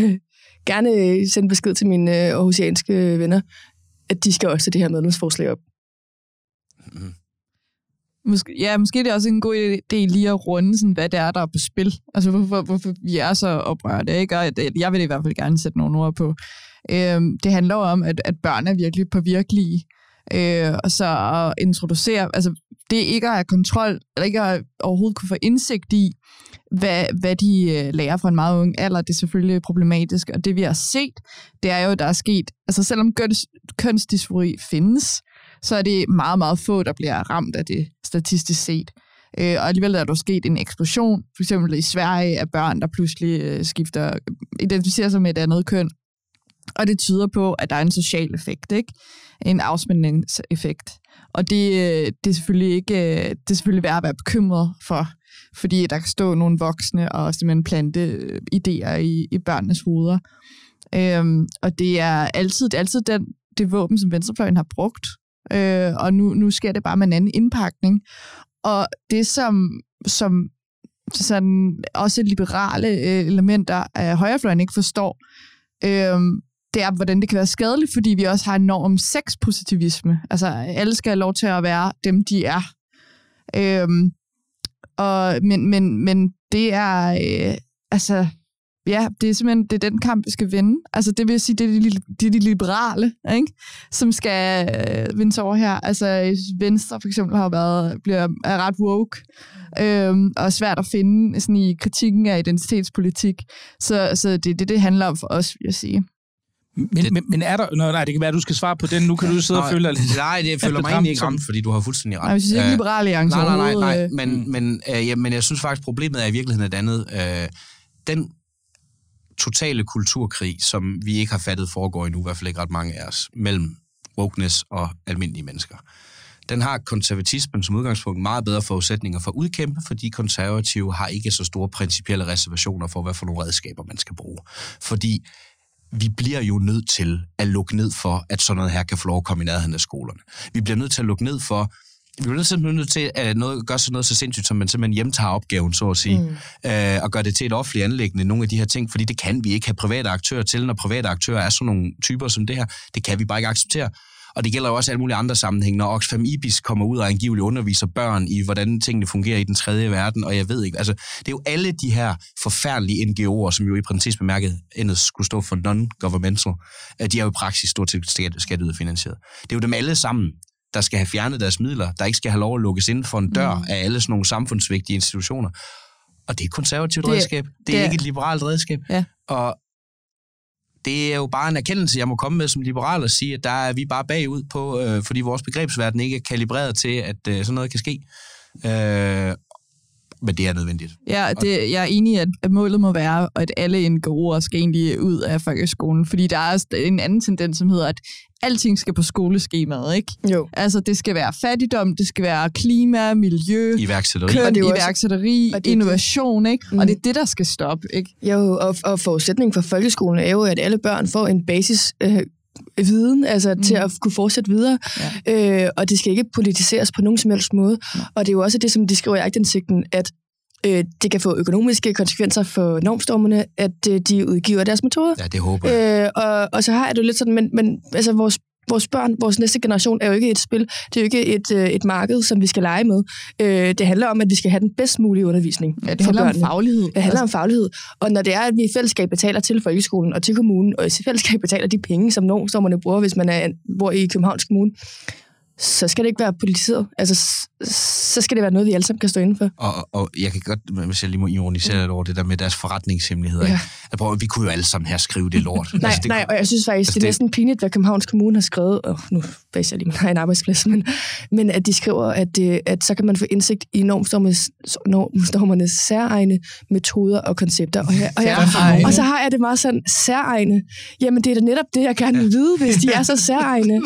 gerne sende besked til mine øh, aarhusianske venner, at de skal også sætte det her medlemsforslag op. Mm. Måske, ja, måske er det også en god idé lige at runde, sådan, hvad det er, der er på spil. Altså, hvorfor, hvorfor vi er så oprørte, ikke? Og jeg vil i hvert fald gerne sætte nogle ord på. Øhm, det handler jo om, at, at børn er virkelig påvirkelige. Øh, og så at introducere, altså det ikke at have kontrol, eller ikke at overhovedet kunne få indsigt i, hvad, hvad de øh, lærer fra en meget ung alder, det er selvfølgelig problematisk. Og det vi har set, det er jo, der er sket, altså selvom køns, kønsdysfori findes, så er det meget, meget få, der bliver ramt af det statistisk set. Øh, og alligevel er der sket en eksplosion, for eksempel i Sverige, af børn, der pludselig øh, skifter, identificerer sig med et andet køn. Og det tyder på, at der er en social effekt, ikke? En afspændingseffekt. Og det, det er selvfølgelig ikke, det er selvfølgelig værd at være bekymret for, fordi der kan stå nogle voksne og simpelthen plante idéer i, i børnenes hoveder. Øhm, og det er altid, det er altid den, det våben, som venstrefløjen har brugt. Øh, og nu, nu sker det bare med en anden indpakning. Og det, som, som sådan, også liberale elementer af højrefløjen ikke forstår, øh, det er, hvordan det kan være skadeligt, fordi vi også har en norm om sexpositivisme. Altså, alle skal have lov til at være dem, de er. Øhm, og, men, men, men det er, øh, altså, ja, det er simpelthen det er den kamp, vi skal vinde. Altså det vil sige, det er de, det er de liberale, ikke? Som skal øh, vinde sig over her. Altså Venstre for eksempel har været, bliver, er ret woke, øhm, og er svært at finde sådan i kritikken af identitetspolitik. Så, så det er det, det handler om for os, vil jeg sige. Men, men, men er der... Nå, nej, det kan være, at du skal svare på den. Nu kan du sidde nej, og føle dig lidt... Nej, det føler mig egentlig ikke ramt, fordi du har fuldstændig ret. Nej, jeg synes ikke, liberale alliance nej, nej, nej, nej, øh, men, men, øh, ja, men jeg synes faktisk, problemet er i virkeligheden et andet. Øh, den totale kulturkrig, som vi ikke har fattet foregår endnu, i hvert fald ikke ret mange af os, mellem wokeness og almindelige mennesker. Den har konservatismen som udgangspunkt meget bedre forudsætninger for at udkæmpe, fordi konservative har ikke så store principielle reservationer for, hvad for nogle redskaber man skal bruge. Fordi vi bliver jo nødt til at lukke ned for, at sådan noget her kan få lov at komme i nærheden af skolerne. Vi bliver nødt til at lukke ned for, vi bliver simpelthen nødt til at noget, gøre sådan noget så sindssygt, som man simpelthen hjemtager opgaven, så at sige, mm. øh, og gøre det til et offentligt anliggende, nogle af de her ting, fordi det kan vi ikke have private aktører til, når private aktører er sådan nogle typer som det her. Det kan vi bare ikke acceptere. Og det gælder jo også alle mulige andre sammenhæng, når Oxfam Ibis kommer ud og angiveligt underviser børn i, hvordan tingene fungerer i den tredje verden, og jeg ved ikke, altså, det er jo alle de her forfærdelige N G O'er, som jo i princippet bemærket endet skulle stå for non-governmental, de er jo i praksis stort set skatteyderfinansieret. Det er jo dem alle sammen, der skal have fjernet deres midler, der ikke skal have lov at lukkes inden for en dør mm. af alle sådan nogle samfundsvigtige institutioner. Og det er et konservativt det, redskab. Det, det er ikke et liberalt redskab. Ja. Og det er jo bare en erkendelse, jeg må komme med som liberal og sige, at der er vi bare bagud på, øh, fordi vores begrebsverden ikke er kalibreret til, at øh, sådan noget kan ske. Øh, men det er nødvendigt. Ja, det, jeg er enig i, at, at målet må være, at alle N G O'er skal egentlig ud af folkeskolen, fordi der er en anden tendens, som hedder, at alting skal på skoleskemaet, ikke? Jo. Altså, det skal være fattigdom, det skal være klima, miljø, iværksætteri, køn, og det iværksætteri, og det, innovation, ikke? Mm. Og det er det, der skal stoppe, ikke? Jo, og, og forudsætningen for folkeskolen er jo, at alle børn får en basis øh, viden, altså mm. til at kunne fortsætte videre. Ja. Øh, og det skal ikke politiseres på nogen som helst måde. Ja. Og det er jo også det, som de skriver i aktindsigten, at øh, det kan få økonomiske konsekvenser for normstormerne, at øh, de udgiver deres metoder. Ja, det håber jeg. Øh, og, og så har jeg det jo lidt sådan, men, men altså vores Vores børn, vores næste generation, er jo ikke et spil. Det er jo ikke et, øh, et marked, som vi skal lege med. Øh, det handler om, at vi skal have den bedst mulige undervisning. Ja, det handler børnene. om faglighed. Det handler altså om faglighed. Og når det er, at vi i fællesskab betaler til folkeskolen og til kommunen, og i fællesskab betaler de penge, som normstormerne bruger, hvis man er, bor i Københavns Kommune, så skal det ikke være politiseret. Altså, så skal det være noget, vi alle sammen kan stå inden for. Og, og jeg kan godt, hvis jeg lige må ironisere lidt over det der med deres forretningshemmeligheder. Ja. Altså, vi kunne jo alle sammen her skrive det lort. nej, altså, det, nej, og jeg synes faktisk, altså, det er næsten pinligt, hvad Københavns Kommune har skrevet. Oh, nu baser jeg lige min egen arbejdsplads, men, men at de skriver, at, at så kan man få indsigt i normstormernes særegne metoder og koncepter. Og, her, og, jeg, og så har jeg det meget sådan, særegne. Jamen, det er da netop det, jeg gerne vil vide, hvis de er så særegne.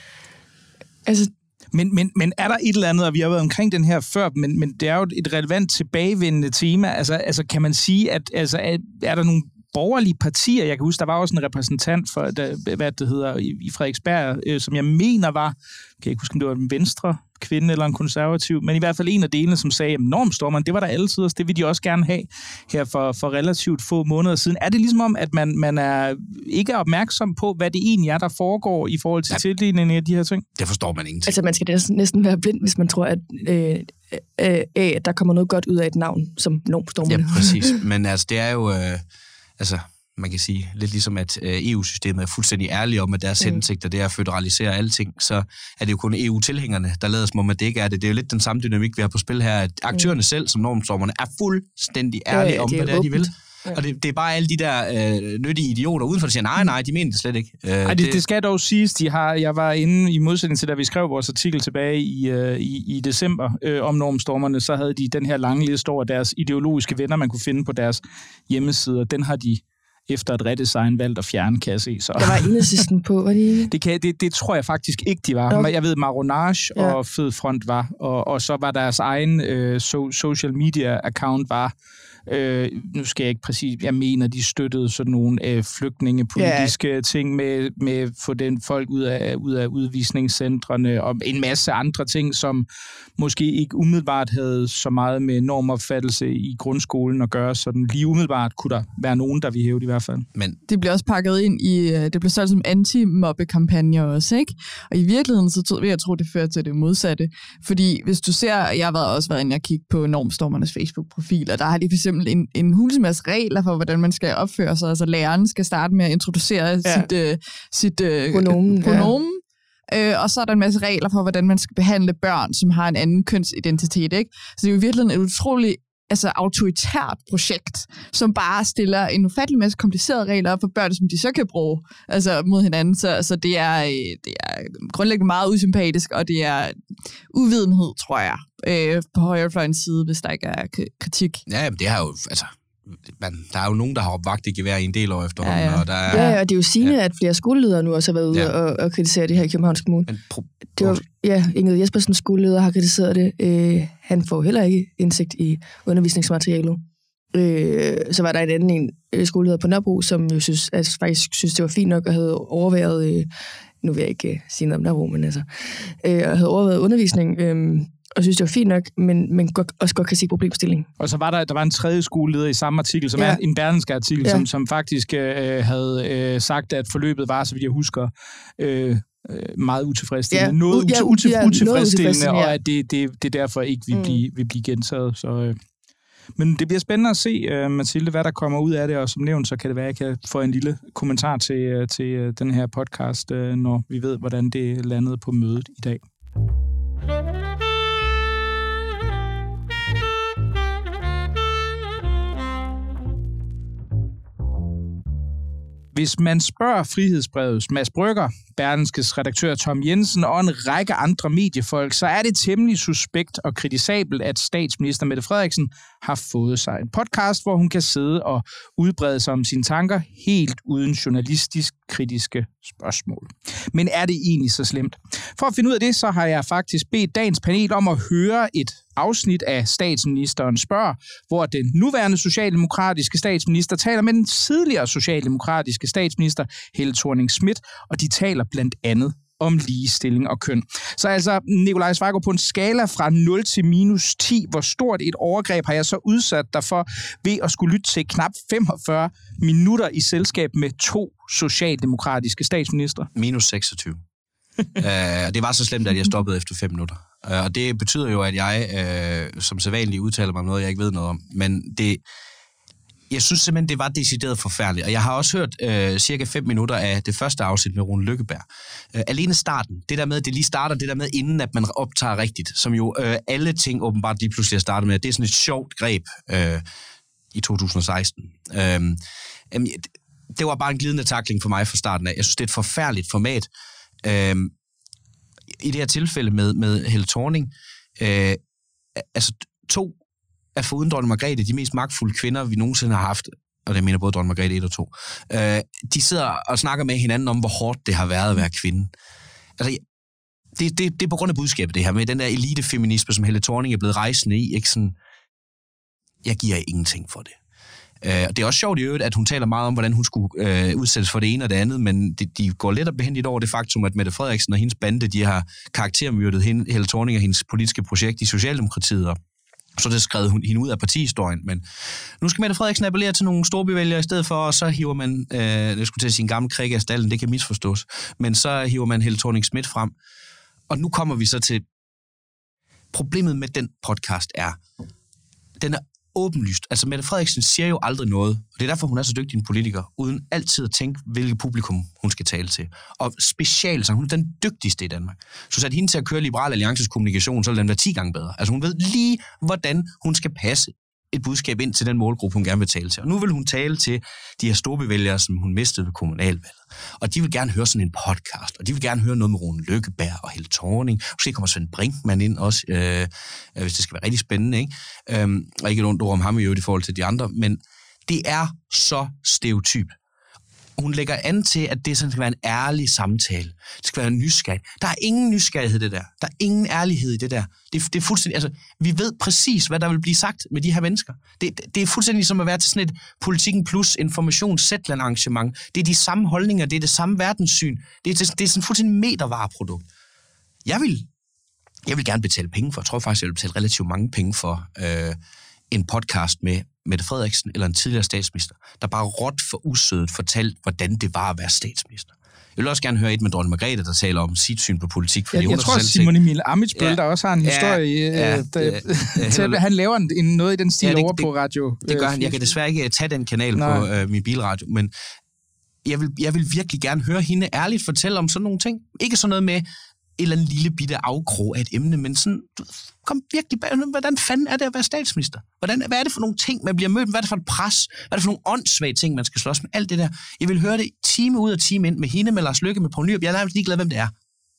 Altså, men, men, men er der et eller andet, og vi har været omkring den her før, men, men det er jo et relevant tilbagevendende tema. Altså, altså kan man sige, at altså, er, er der nogle borgerlige partier? Jeg kan huske, der var også en repræsentant for, der, hvad det hedder, i, i Frederiksberg, øh, som jeg mener var, kan jeg ikke huske, om det var en venstre kvinde eller en konservativ, men i hvert fald en af delene, som sagde, at normstormerne, det var der altid, og det vil de også gerne have her for, for relativt få måneder siden. Er det ligesom om, at man, man er ikke er opmærksom på, hvad det egentlig er, der foregår i forhold til ja. tildelingen af de her ting? Det forstår man ingenting. Altså, man skal næsten være blind, hvis man tror, at, øh, øh, at der kommer noget godt ud af et navn, som normstormerne. Ja, præcis. Men altså, det er jo... Øh, altså man kan sige, lidt ligesom at E U-systemet er fuldstændig ærlige om, at deres mm. hensigter, det er at føderalisere alting, så er det jo kun E U-tilhængerne, der lader som om, at det ikke er det. Det er jo lidt den samme dynamik, vi har på spil her, at aktørerne mm. selv, som normstormerne, er fuldstændig ærlige ja, ja, om, hvad det er, de vil. Ja. Og det, det er bare alle de der øh, nyttige idioter udenfor, der siger, nej, nej, de mener det slet ikke. Øh, Ej, det, det skal dog siges, de har, jeg var inde i modsætning til, da vi skrev vores artikel tilbage i, øh, i, i december øh, om normstormerne, så havde de den her lange liste over deres ideologiske venner, man kunne finde på deres hjemmesider. Den har de efter et redesign valgt at fjerne, kan jeg se. Så. Der var Enhedslisten på, var de det, kan, det, det tror jeg faktisk ikke, de var. Okay. Jeg ved, Maronage ja. og Fed Front var, og, og så var deres egen øh, so, social media account var, øh, nu skal jeg ikke præcis, jeg mener, de støttede sådan nogle øh, flygtningepolitiske yeah. ting med, med få den folk ud af, ud af udvisningscentrene og en masse andre ting, som måske ikke umiddelbart havde så meget med normopfattelse i grundskolen at gøre, sådan lige umiddelbart kunne der være nogen, der vil hæve det i hvert fald. Men det bliver også pakket ind i, det bliver solgt som anti-mobbe-kampagner også, ikke? Og i virkeligheden, så vil jeg tro, det fører til det modsatte. Fordi hvis du ser, jeg har også været inde og kigge på normstormernes Facebook-profil, og der har de for eksempel en, en hulsemasse regler for, hvordan man skal opføre sig. Altså læreren skal starte med at introducere ja. sit, øh, sit øh, pronomen. pronomen. Ja. Øh, og så er der en masse regler for, hvordan man skal behandle børn, som har en anden kønsidentitet. Ikke? Så det er jo virkelig et utroligt altså autoritært projekt, som bare stiller en ufattelig masse komplicerede regler op for børn, som de så kan bruge altså mod hinanden. Så altså, det, er, det er grundlæggende meget usympatisk, og det er uvidenhed, tror jeg, øh, på højrefløjens side, hvis der ikke er kritik. Ja, men det har jo, altså, man, der er jo nogen, der har opvagt i gevær i en del år efterhånden. Ja, ja. Og der er, ja, og det er jo sigende, ja. at flere skoleledere nu også har været ude ja. og, og kritisere det her i Københavns Kommune. Men pro- det var, ja, Ingrid Jespersens skoleleder har kritiseret det. Øh, han får heller ikke indsigt i undervisningsmaterialet. Øh, så var der en anden en, øh, skoleleder på Nørrebro, som jo synes, at faktisk synes, det var fint nok, og havde overværet, øh, nu vil jeg ikke øh, sige noget om Nørrebro, men altså, øh, havde overværet undervisning, øh, og synes, det var fint nok, men, men også godt kan se problemstillingen. Og så var der, der var en tredje skoleleder i samme artikel, som ja. er en Berlingske artikel, ja. som, som faktisk øh, havde øh, sagt, at forløbet var, så vidt jeg husker, øh, meget utilfredsstillende. Ja, noget ja, util, util, ja, utilfredsstillende, utilfredsstillende, ja. og at det, det, det derfor ikke vil, mm. blive, vil blive gentaget. Så, øh. Men det bliver spændende at se, uh, Mathilde, hvad der kommer ud af det, og som nævnt, så kan det være, at jeg kan få en lille kommentar til, uh, til uh, den her podcast, uh, når vi ved, hvordan det landede på mødet i dag. Hvis man spørger Frihedsbrevets Mads Brügger, Berlingskes redaktør Tom Jensen og en række andre mediefolk, så er det temmelig suspekt og kritisabelt, at statsminister Mette Frederiksen har fået sig en podcast, hvor hun kan sidde og udbrede sig om sine tanker helt uden journalistisk kritiske spørgsmål. Men er det egentlig så slemt? For at finde ud af det, så har jeg faktisk bedt dagens panel om at høre et afsnit af Statsministeren spørger, hvor den nuværende socialdemokratiske statsminister taler med den tidligere socialdemokratiske statsminister Helle Thorning-Schmidt, og de taler blandt andet om ligestilling og køn. Så altså, Nikolaj Svargaard, på en skala fra nul til minus ti, hvor stort et overgreb har jeg så udsat dig for ved at skulle lytte til knap femogfyrre minutter i selskab med to socialdemokratiske statsminister? minus seksogtyve. uh, det var så slemt, at jeg stoppede efter fem minutter. Uh, og det betyder jo, at jeg uh, som sædvanligt udtaler mig om noget, jeg ikke ved noget om. Men det... Jeg synes simpelthen, det var decideret forfærdeligt. Og jeg har også hørt øh, cirka fem minutter af det første afsnit med Rune Lykkeberg. Øh, alene starten, det der med, at det lige starter, det der med, inden at man optager rigtigt, som jo øh, alle ting åbenbart lige pludselig er startet med, det er sådan et sjovt greb øh, i to tusind og seksten. Øh, øh, det var bare en glidende tackling for mig fra starten af. Jeg synes, det er et forfærdeligt format. Øh, I det her tilfælde med, med Helle Thorning, øh, altså to er foruden dronning Margrethe de mest magtfulde kvinder, vi nogensinde har haft, og det mener både dronning Margrethe et og to, øh, de sidder og snakker med hinanden om, hvor hårdt det har været at være kvinde. Altså, det, det, det er på grund af budskabet, det her med den der elitefeminisme, som Helle Thorning er blevet rejsende i, ikke sådan, jeg giver ingenting for det. Øh, og det er også sjovt i øvrigt, at hun taler meget om, hvordan hun skulle øh, udsættes for det ene og det andet, men de, de går lidt og behendigt over det faktum, at Mette Frederiksen og hendes bande, de har karaktermyrdet Helle Thorning og hendes politiske projekt i Socialdemokratiet, og så det skrev hun hende ud af partihistorien, men nu skal Mette Frederiksen appellere til nogle storbevælgere i stedet for, og så hiver man, øh, jeg skulle til at sige en gammel krikke af stallen, det kan misforstås, men så hiver man Helle Thorning-Schmidt frem. Og nu kommer vi så til, problemet med den podcast er, den er åbenlyst. Altså Mette Frederiksen siger jo aldrig noget, og det er derfor, hun er så dygtig en politiker, uden altid at tænke, hvilket publikum hun skal tale til. Og specielt, så hun er den dygtigste i Danmark. Så satte hende til at køre Liberal Alliances kommunikation, så ville den være ti gange bedre. Altså hun ved lige, hvordan hun skal passe et budskab ind til den målgruppe, hun gerne vil tale til. Og nu vil hun tale til de her storbevælgere, som hun mistede ved kommunalvalget. Og de vil gerne høre sådan en podcast, og de vil gerne høre noget med Rune Lykkeberg og Helle Thorning. Måske kommer Svend Brinkmann ind også, øh, hvis det skal være rigtig spændende, ikke? Øhm, og ikke et ondt ord om ham i øvrigt i forhold til de andre, men det er så stereotyp. Hun lægger an til, at det sådan skal være en ærlig samtale. Det skal være en nysgerrig. Der er ingen nysgerrighed i det der. Der er ingen ærlighed i det der. Det, det er fuldstændig, altså, vi ved præcis, hvad der vil blive sagt med de her mennesker. Det, det er fuldstændig som at være til sådan et Politikken Plus informations-Zetland-arrangement. Det er de samme holdninger, det er det samme verdenssyn. Det er, det er sådan et fuldstændig metervareprodukt. Jeg vil, jeg vil gerne betale penge for, jeg tror faktisk, jeg vil betale relativt mange penge for øh, en podcast med Mette Frederiksen eller en tidligere statsminister, der bare råt for usødet fortalt, hvordan det var at være statsminister. Jeg vil også gerne høre et med dronning Margrethe, der taler om sit syn på politik. Fordi jeg, jeg tror, Simon Emil Amitsbøl, ja, der også har en historie, ja, ja, der, ja, til, han laver en, en, noget i den stil ja, det, over det, på radio. Det gør han. Jeg kan desværre ikke tage den kanal Nej. på øh, min bilradio, men jeg vil, jeg vil virkelig gerne høre hende ærligt fortælle om sådan nogle ting. Ikke sådan noget med et eller andet lille bitte afkrog af et emne, men sådan, kom virkelig bag, hvordan fanden er det at være statsminister? Hvordan, hvad er det for nogle ting, man bliver mødt med? Hvad er det for et pres? Hvad er det for nogle åndssvage ting, man skal slås med? Alt det der. Jeg vil høre det time ud og time ind med hende, med Lars Løkke, med Poul Nyrup. Jeg er nærmest ligeglad, hvem det er.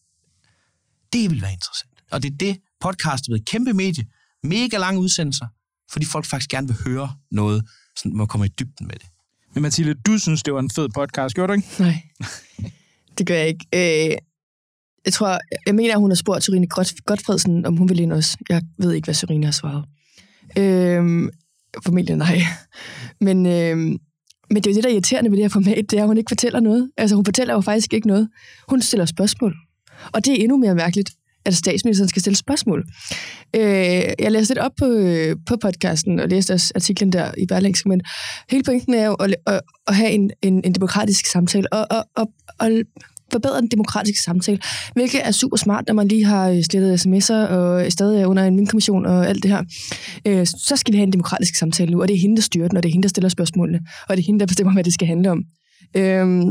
Det vil være interessant. Og det er det, podcast ved et kæmpe medie, mega lange udsendelser, fordi folk faktisk gerne vil høre noget, så man kommer i dybden med det. Men Mathilde, du synes, det var en fed podcast, gjorde du ikke? Nej, det gør jeg ikke. Øh, jeg tror, jeg mener, at hun har spurgt Sørine Gotfredsen, om hun vil ind også. Jeg ved ikke, hvad Sørine har svaret. Øh, formentlig nej. Men, øh, men det er jo det, der er irriterende ved det her format, det er, at hun ikke fortæller noget. Altså, hun fortæller jo faktisk ikke noget. Hun stiller spørgsmål. Og det er endnu mere mærkeligt, at statsministeren skal stille spørgsmål. Øh, jeg læste lidt op på, øh, på podcasten, og læste også artiklen der i Berlingske, men hele pointen er jo at, at, at have en, en, en demokratisk samtale, og, og, og, og forbedre den demokratiske samtale, hvilket er super smart, når man lige har slettet sms'er, og stadig er under en minkommission og alt det her. Øh, så skal vi have en demokratisk samtale nu, og det er hende, der styrer den, og det er hende, der stiller spørgsmålene, og det er hende, der bestemmer, hvad det skal handle om. Øh,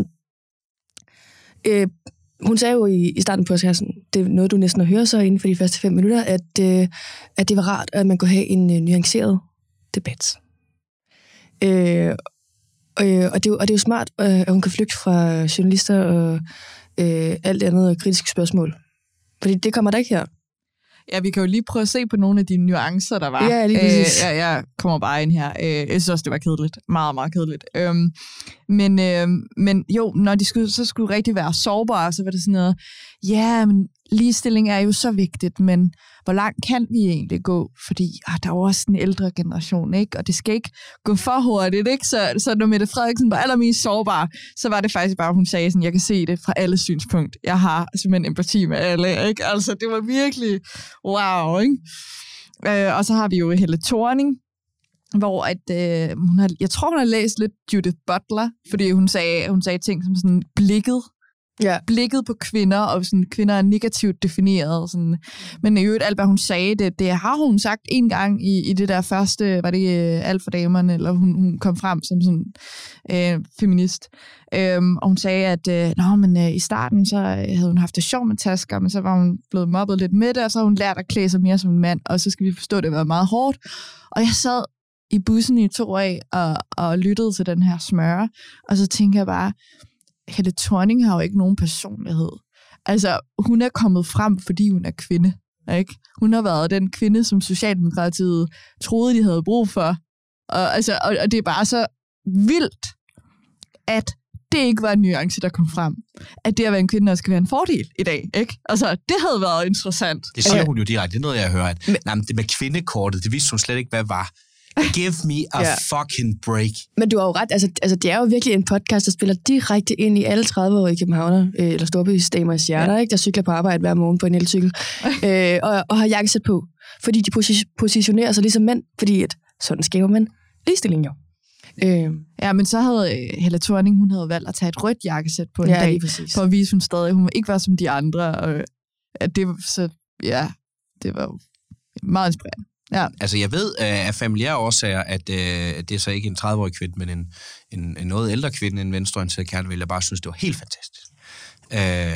øh, Hun sagde jo i, i starten på podcasten, det er noget, du næsten har hørt så inden for de første fem minutter, at, øh, at det var rart, at man kunne have en øh, nuanceret debat. Øh, og, og, det, og det er jo smart, øh, at hun kan flygte fra journalister og øh, alt andet og kritiske spørgsmål. Fordi det kommer der ikke her. Ja, vi kan jo lige prøve at se på nogle af de nuancer, der var. Ja, lige præcis. Øh, ja, jeg kommer bare ind her. Øh, jeg synes også, det var kedeligt. Meget, meget kedeligt. Øhm, men, øh, men jo, når de skulle, så skulle rigtig være sårbare, så var det sådan noget, ja, men ligestilling er jo så vigtigt, men hvor langt kan vi egentlig gå? Fordi ah, der er jo også en ældre generation, ikke? Og det skal ikke gå for hurtigt, ikke? Så, så når Mette Frederiksen var allermest sårbar, så var det faktisk bare, hun sagde sådan, jeg kan se det fra alle synspunkt. Jeg har simpelthen empati med alle, ikke? Altså, det var virkelig wow, ikke? Øh, og så har vi jo Helle Thorning, hvor at, øh, hun har, jeg tror, hun har læst lidt Judith Butler, fordi hun sagde, hun sagde ting som sådan blikket, Ja. blikket på kvinder, og sådan, kvinder er negativt defineret. Sådan. Men i øvrigt, alt hvad hun sagde, det, det har hun sagt en gang i, i det der første, var det Alt for damerne, eller hun, hun kom frem som sådan øh, feminist. Øhm, og hun sagde, at øh, Nå, men, øh, i starten så havde hun haft det sjov med tasker, men så var hun blevet mobbet lidt med det, og så har hun lært at klæde sig mere som en mand, og så skal vi forstå, at det var meget hårdt. Og jeg sad i bussen i to år og, og lyttede til den her smøre, og så tænker jeg bare, Helle Thorning har jo ikke nogen personlighed. Altså, hun er kommet frem, fordi hun er kvinde. Ikke? Hun har været den kvinde, som Socialdemokratiet troede, de havde brug for. Og, altså, og, og det er bare så vildt, at det ikke var en nuance, der kom frem. At det at være en kvinde også skal være en fordel i dag. Ikke? Altså, det havde været interessant. Det siger hun jo direkte. Det er noget, jeg har hørt. Men, nej, men det med kvindekortet, det vidste hun slet ikke, hvad var. Give me a yeah. fucking break. Men du har jo ret, altså, altså det er jo virkelig en podcast, der spiller direkte ind i alle tredive-årige københavner, øh, eller storbysdamers hjerter, ja. Ikke? Der cykler på arbejde hver morgen på en elcykel, øh, og, og har jakkesæt på, fordi de posi- positionerer sig ligesom mænd, fordi at sådan skaber man ligestilling jo. Øh. Ja, men så havde Helle Thorning, hun havde valgt at tage et rødt jakkesæt på en ja, dag, for at vise, hun stadig, hun ikke var som de andre, og at det, så, ja, det var jo meget inspirerende. Ja. Altså, jeg ved uh, af familiære årsager, at uh, det er så ikke en tredive-årig kvinde, men en, en, en noget ældre kvinde, en venstreorienteret kernevælger. Jeg bare synes, det var helt fantastisk. Uh,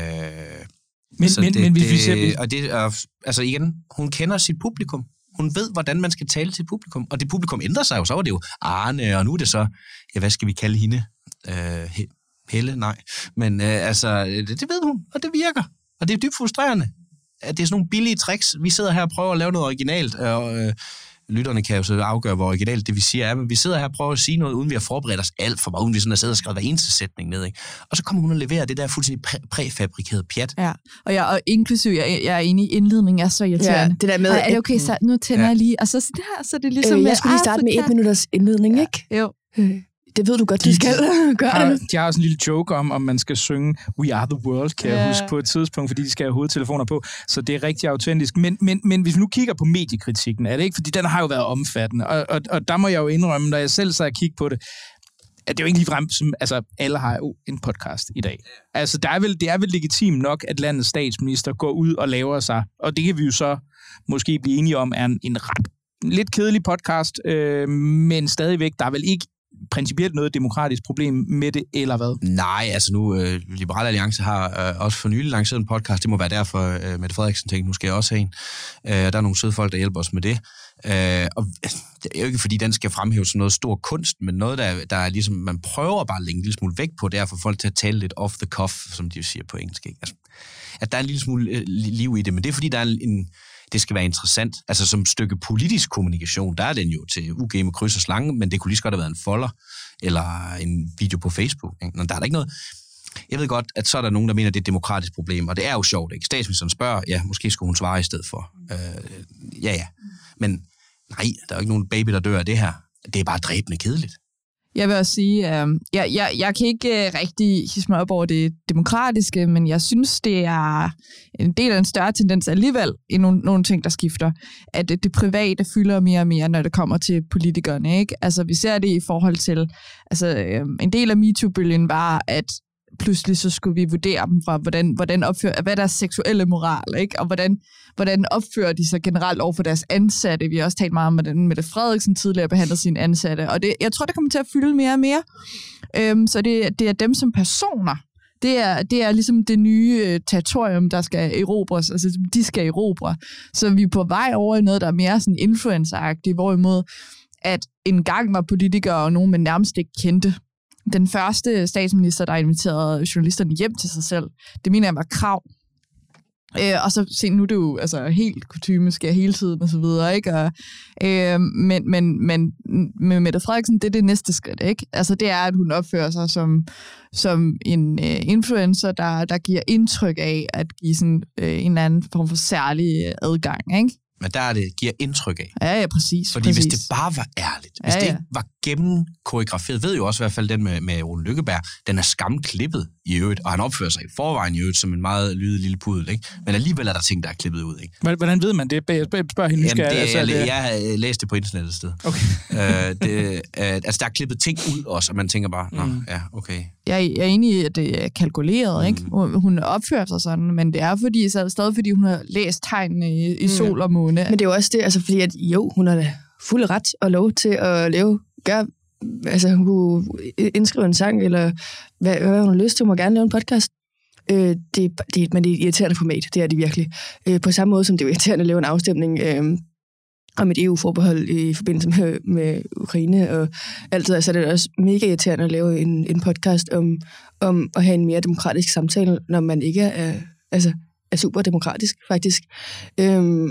men, men, det, men hvis det, vi ser... Og det, uh, altså igen, hun kender sit publikum. Hun ved, hvordan man skal tale til publikum. Og det publikum ændrer sig jo. Så var det jo Arne, og nu er det så... Ja, hvad skal vi kalde hende? Uh, Helle? Nej. Men uh, altså, det, det ved hun, og det virker. Og det er dybt frustrerende. At det er sådan nogle billige tricks. Vi sidder her og prøver at lave noget originalt, og øh, lytterne kan jo så afgøre, hvor originalt det vi siger er, men vi sidder her og prøver at sige noget, uden vi har forberedt os alt for meget, uden vi sådan har siddet og skrevet hver eneste sætning ned, ikke? Og så kommer hun og leverer det der fuldstændig præ- præfabrikeret pjat. Ja, og, jeg, og inklusiv, jeg, jeg er enig i, indledningen er så irriterende. Ja, det der med... Og er det okay, så nu tænder ja. jeg lige, og så, der, så er det ligesom... Øh, jeg skulle lige starte med et minutters indledning, ja. ikke? Jo. Øh. Det ved du godt, de, du skal gøre har, det. De har også en lille joke om, om man skal synge We Are The World, kan yeah. jeg huske på et tidspunkt, fordi de skal have hovedtelefoner på. Så det er rigtig autentisk. Men, men, men hvis vi nu kigger på mediekritikken, er det ikke? Fordi den har jo været omfattende. Og, og, og der må jeg jo indrømme, når jeg selv så har kigget på det, det er jo ikke ligefrem, som, altså alle har jo en podcast i dag. Altså der er vel, det er vel legitimt nok, at landets statsminister går ud og laver sig, og det kan vi jo så måske blive enige om, er en, en ret lidt kedelig podcast, øh, men stadigvæk, der er vel ikke principielt noget demokratisk problem med det, eller hvad? Nej, altså nu, øh, Liberale Alliance har øh, også for nylig lanceret en podcast, det må være derfor, øh, Mette Frederiksen tænkte, nu skal jeg også have en. Øh, der er nogle søde folk, der hjælper os med det. Øh, og det er jo ikke, fordi den skal fremhæves som noget stor kunst, men noget, der, der er ligesom, man prøver bare at lægge en lille smule væk på, det er at få folk til at tale lidt off the cuff, som de siger på engelsk. Ikke? Altså, at der er en lille smule øh, liv i det, men det er, fordi der er en det skal være interessant. Altså som stykke politisk kommunikation, der er den jo til U G med kryds og slange, men det kunne lige så godt have været en folder, eller en video på Facebook. Ikke? Nå, der er der ikke noget. Jeg ved godt, at så er der nogen, der mener, at det er et demokratisk problem, og det er jo sjovt, ikke? Statsministeren spørger, ja, måske skulle hun svare i stedet for. Øh, ja, ja. Men nej, der er jo ikke nogen baby, der dør af det her. Det er bare dræbende kedeligt. Jeg vil også sige, at øh, jeg, jeg, jeg kan ikke uh, rigtig hisse mig op over det demokratiske, men jeg synes, det er en del af en større tendens alligevel i nogle, nogle ting, der skifter, at det private fylder mere og mere, når det kommer til politikerne. Ikke? Altså, vi ser det i forhold til, altså, øh, en del af MeToo-bølgen var, at pludselig så skulle vi vurdere dem fra, hvordan, hvordan opfører, hvad er deres seksuelle moral, ikke? Og hvordan, hvordan opfører de sig generelt over for deres ansatte. Vi har også talt meget om, hvordan Mette Frederiksen tidligere behandlede sine ansatte, og det, jeg tror, det kommer til at fylde mere og mere. Øhm, så det, det er dem som personer. Det er, det er ligesom det nye øh, territorium, der skal erobres, altså de skal erobre. Så vi er på vej over i noget, der er mere sådan influencer-agtigt, hvorimod at engang var politikere og nogen, man nærmest ikke kendte. Den første statsminister, der inviterede journalisterne hjem til sig selv, det mener jeg var Krav. Øh, og så se, nu er det jo altså, helt kutyme, sker hele tiden og så videre, ikke? Og, øh, men, men, men med Mette Frederiksen, det er det næste skridt, ikke? Altså det er, at hun opfører sig som, som en øh, influencer, der, der giver indtryk af at give sådan, øh, en eller anden form for særlig adgang, ikke? Men der er det, giver indtryk af. Ja, ja, præcis. Fordi præcis. hvis det bare var ærligt, hvis ja, ja. det ikke var gennemkoreograferet, ved jo også i hvert fald den med, med Ole Lykkeberg, den er skamklippet i øvrigt, og han opfører sig i forvejen i øvrigt som en meget lydig lille pudel, ikke? Men alligevel er der ting, der er klippet ud, ikke? Hvordan ved man det? Jeg spørger hende. Jamen, det, altså, jeg, det... jeg har læst det på internettet et sted. Okay. øh, det, øh, altså, der er klippet ting ud også, og man tænker bare, nå, mm. ja, okay. Jeg, jeg er enig i, at det er kalkuleret, mm. ikke? Hun opfører sig sådan, men det er fordi, så er det stadig, fordi hun har læst tegnene i, i sol og måne. Men det er jo også det, altså fordi, at jo, hun har da fuld ret og lov til at lave, gøre, altså hun kunne indskrive en sang, eller hvad, hvad hun har lyst til, hun må gerne lave en podcast. Øh, det, det, men det er et irriterende format, det er det virkelig. Øh, på samme måde som det er irriterende at lave en afstemning øh, om et E U-forbehold i forbindelse med, med Ukraine og alt det der, så er det også mega irriterende at lave en, en podcast om, om at have en mere demokratisk samtale, når man ikke er, altså, er super demokratisk, faktisk. Øhm,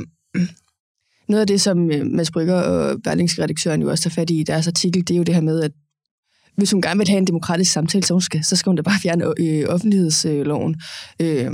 noget af det, som Mads Brügger og Berlingske-redaktøren jo også tager fat i i deres artikel, det er jo det her med, at hvis hun gerne vil have en demokratisk samtale, så, hun skal, så skal hun da bare fjerne øh, offentlighedsloven. Øh,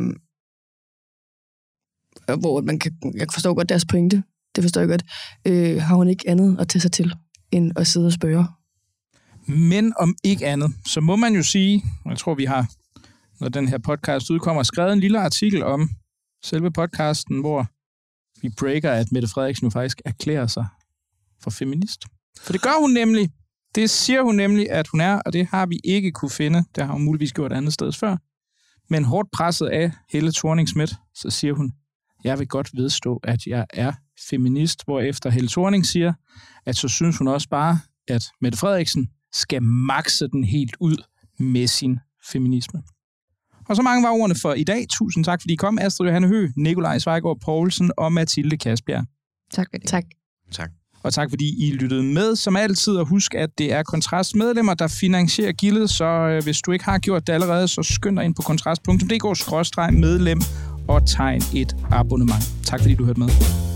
hvor man kan, jeg kan forstå godt deres pointe, det forstår jeg godt, øh, har hun ikke andet at tage sig til, end at sidde og spørge. Men om ikke andet, så må man jo sige, jeg tror, vi har, når den her podcast udkommer, skrevet en lille artikel om selve podcasten, hvor vi breaker, at Mette Frederiksen nu faktisk erklærer sig for feminist. For det gør hun nemlig. Det siger hun nemlig, at hun er, og det har vi ikke kunne finde. Det har hun muligvis gjort et andet sted før. Men hårdt presset af Helle Thorning-Schmidt, så siger hun, jeg vil godt vedstå, at jeg er feminist, hvorefter Helle Thorning siger, at så synes hun også bare, at Mette Frederiksen skal makse den helt ud med sin feminisme. Og så mange var ordene for i dag. Tusind tak, fordi I kom. Astrid Johanne Høgh, Nikolaj Svejgaard Poulsen og Mathilde Kasbjerg. Tak for det. Tak. Tak. Og tak, fordi I lyttede med. Som altid, og husk, at det er Kontrast-medlemmer, der finansierer gildet, så øh, hvis du ikke har gjort det allerede, så skynd dig ind på kontrast punktum d k skråstreg medlem og tegn et abonnement. Tak, fordi du hørte med.